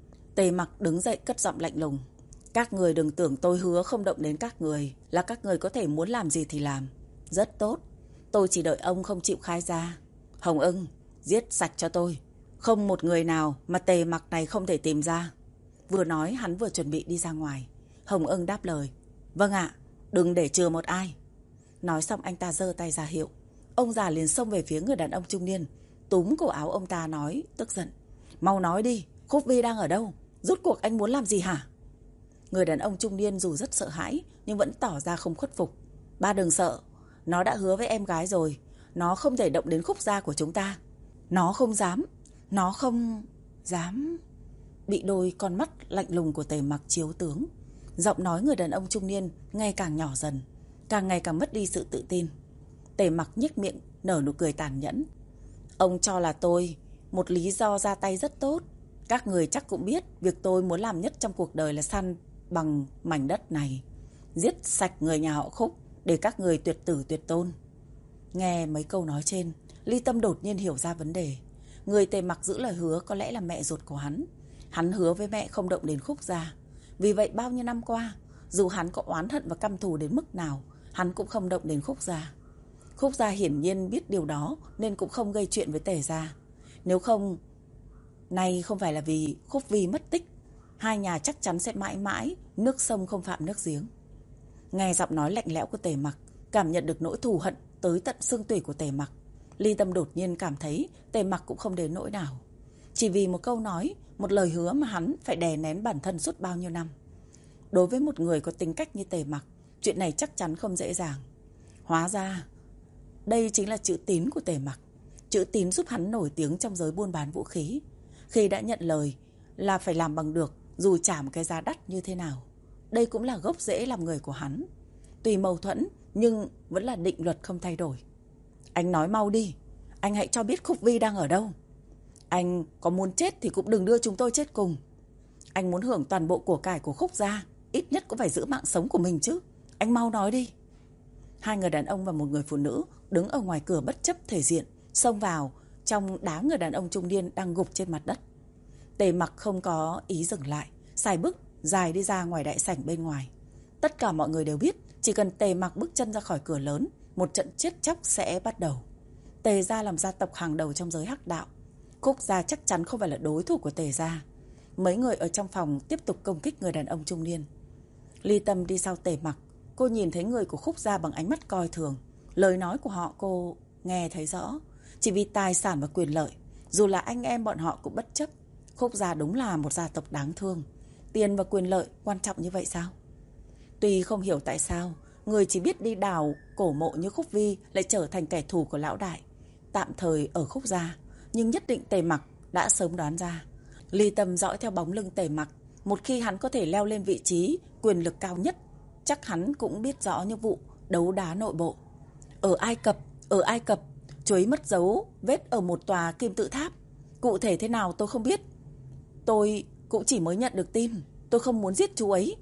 Tề Mặc đứng dậy cất giọng lạnh lùng. Các người đừng tưởng tôi hứa không động đến các người, là các người có thể muốn làm gì thì làm. Rất tốt, tôi chỉ đợi ông không chịu khai ra. Hồng Ưng, giết sạch cho tôi. Không một người nào mà Tề Mặc này không thể tìm ra. Vừa nói hắn vừa chuẩn bị đi ra ngoài. Hồng Ưng đáp lời. Vâng ạ, đừng để chừa một ai. Nói xong anh ta giơ tay ra hiệu. Ông già liền xông về phía người đàn ông trung niên, túm cổ áo ông ta nói tức giận. Mau nói đi, Khúc Vi đang ở đâu? Rốt cuộc anh muốn làm gì hả? Người đàn ông trung niên dù rất sợ hãi nhưng vẫn tỏ ra không khuất phục. Ba đừng sợ, nó đã hứa với em gái rồi. Nó không thể động đến Khúc gia của chúng ta. Nó không dám. Nó không dám. Bị đôi con mắt lạnh lùng của Tề Mặc chiếu tướng, giọng nói người đàn ông trung niên ngày càng nhỏ dần, càng ngày càng mất đi sự tự tin. Tề Mặc nhếch miệng nở nụ cười tàn nhẫn. Ông cho là tôi một lý do ra tay rất tốt. Các người chắc cũng biết việc tôi muốn làm nhất trong cuộc đời là săn bằng mảnh đất này, giết sạch người nhà họ Khúc để các người tuyệt tử tuyệt tôn. Nghe mấy câu nói trên, Ly Tâm đột nhiên hiểu ra vấn đề. Người Tề Mặc giữ lời hứa có lẽ là mẹ ruột của hắn. Hắn hứa với mẹ không động đến Khúc gia. Vì vậy bao nhiêu năm qua, dù hắn có oán hận và căm thù đến mức nào, hắn cũng không động đến Khúc gia. Khúc gia hiển nhiên biết điều đó nên cũng không gây chuyện với Tề gia. Nếu không, nay không phải là vì Khúc Vi mất tích, hai nhà chắc chắn sẽ mãi mãi nước sông không phạm nước giếng. Nghe giọng nói lạnh lẽo của Tề Mặc, cảm nhận được nỗi thù hận tới tận xương tủy của Tề Mặc, Ly Tâm đột nhiên cảm thấy Tề Mặc cũng không đến nỗi nào. Chỉ vì một câu nói, một lời hứa mà hắn phải đè nén bản thân suốt bao nhiêu năm. Đối với một người có tính cách như Tề Mặc, chuyện này chắc chắn không dễ dàng. Hóa ra, đây chính là chữ tín của Tề Mặc. Chữ tín giúp hắn nổi tiếng trong giới buôn bán vũ khí. Khi đã nhận lời là phải làm bằng được, dù trả một cái giá đắt như thế nào. Đây cũng là gốc rễ làm người của hắn. Tuy mâu thuẫn nhưng vẫn là định luật không thay đổi. Anh nói mau đi, anh hãy cho biết Khúc Vi đang ở đâu. Anh có muốn chết thì cũng đừng đưa chúng tôi chết cùng. Anh muốn hưởng toàn bộ của cải của Khúc gia, ít nhất cũng phải giữ mạng sống của mình chứ. Anh mau nói đi. Hai người đàn ông và một người phụ nữ đứng ở ngoài cửa bất chấp thể diện, xông vào trong đá người đàn ông trung niên đang gục trên mặt đất. Tề Mặc không có ý dừng lại, sải bước dài đi ra ngoài đại sảnh bên ngoài. Tất cả mọi người đều biết, chỉ cần Tề Mặc bước chân ra khỏi cửa lớn, một trận chết chóc sẽ bắt đầu. Tề gia làm gia tộc hàng đầu trong giới hắc đạo. Khúc gia chắc chắn không phải là đối thủ của Tề gia. Mấy người ở trong phòng tiếp tục công kích người đàn ông trung niên. Ly Tâm đi sau Tề Mặc. Cô nhìn thấy người của Khúc gia bằng ánh mắt coi thường. Lời nói của họ cô nghe thấy rõ. Chỉ vì tài sản và quyền lợi, dù là anh em bọn họ cũng bất chấp. Khúc gia đúng là một gia tộc đáng thương. Tiền và quyền lợi quan trọng như vậy sao? Tuy không hiểu tại sao người chỉ biết đi đào cổ mộ như Khúc Vi lại trở thành kẻ thù của lão đại, tạm thời ở Khúc gia, nhưng nhất định Tề Mặc đã sớm đoán ra. Ly Tâm dõi theo bóng lưng Tề Mặc. Một khi hắn có thể leo lên vị trí quyền lực cao nhất, chắc hắn cũng biết rõ những vụ đấu đá nội bộ. Ở Ai Cập, chú ấy mất dấu vết ở một tòa kim tự tháp. Cụ thể thế nào tôi không biết. Tôi cũng chỉ mới nhận được tin. Tôi không muốn giết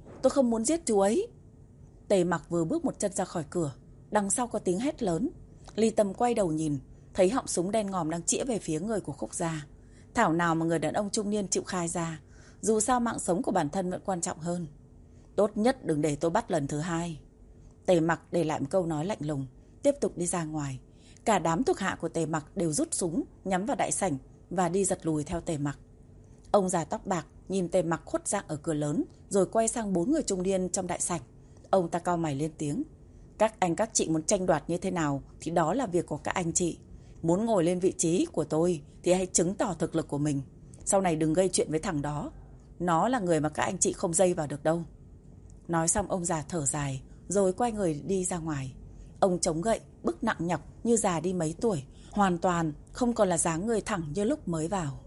chú ấy. Tề Mặc vừa bước một chân ra khỏi cửa, đằng sau có tiếng hét lớn. Ly Tâm quay đầu nhìn, thấy họng súng đen ngòm đang chĩa về phía người của Khúc gia. Thảo nào mà người đàn ông trung niên chịu khai ra, dù sao mạng sống của bản thân vẫn quan trọng hơn. Tốt nhất đừng để tôi bắt lần thứ hai. Tề Mặc để lại một câu nói lạnh lùng, tiếp tục đi ra ngoài. Cả đám thuộc hạ của Tề Mặc đều rút súng nhắm vào đại sảnh và đi giật lùi theo Tề Mặc. Ông già tóc bạc nhìn Tề Mặc khuất dạng ở cửa lớn, rồi quay sang 4 người trung niên trong đại sảnh. Ông ta cau mày lên tiếng. Các anh các chị muốn tranh đoạt như thế nào thì đó là việc của các anh chị. Muốn ngồi lên vị trí của tôi thì hãy chứng tỏ thực lực của mình. Sau này đừng gây chuyện với thằng đó. Nó là người mà các anh chị không dây vào được đâu. Nói xong ông già thở dài, rồi quay người đi ra ngoài. Ông chống gậy, bước nặng nhọc như già đi mấy tuổi, hoàn toàn không còn là dáng người thẳng như lúc mới vào.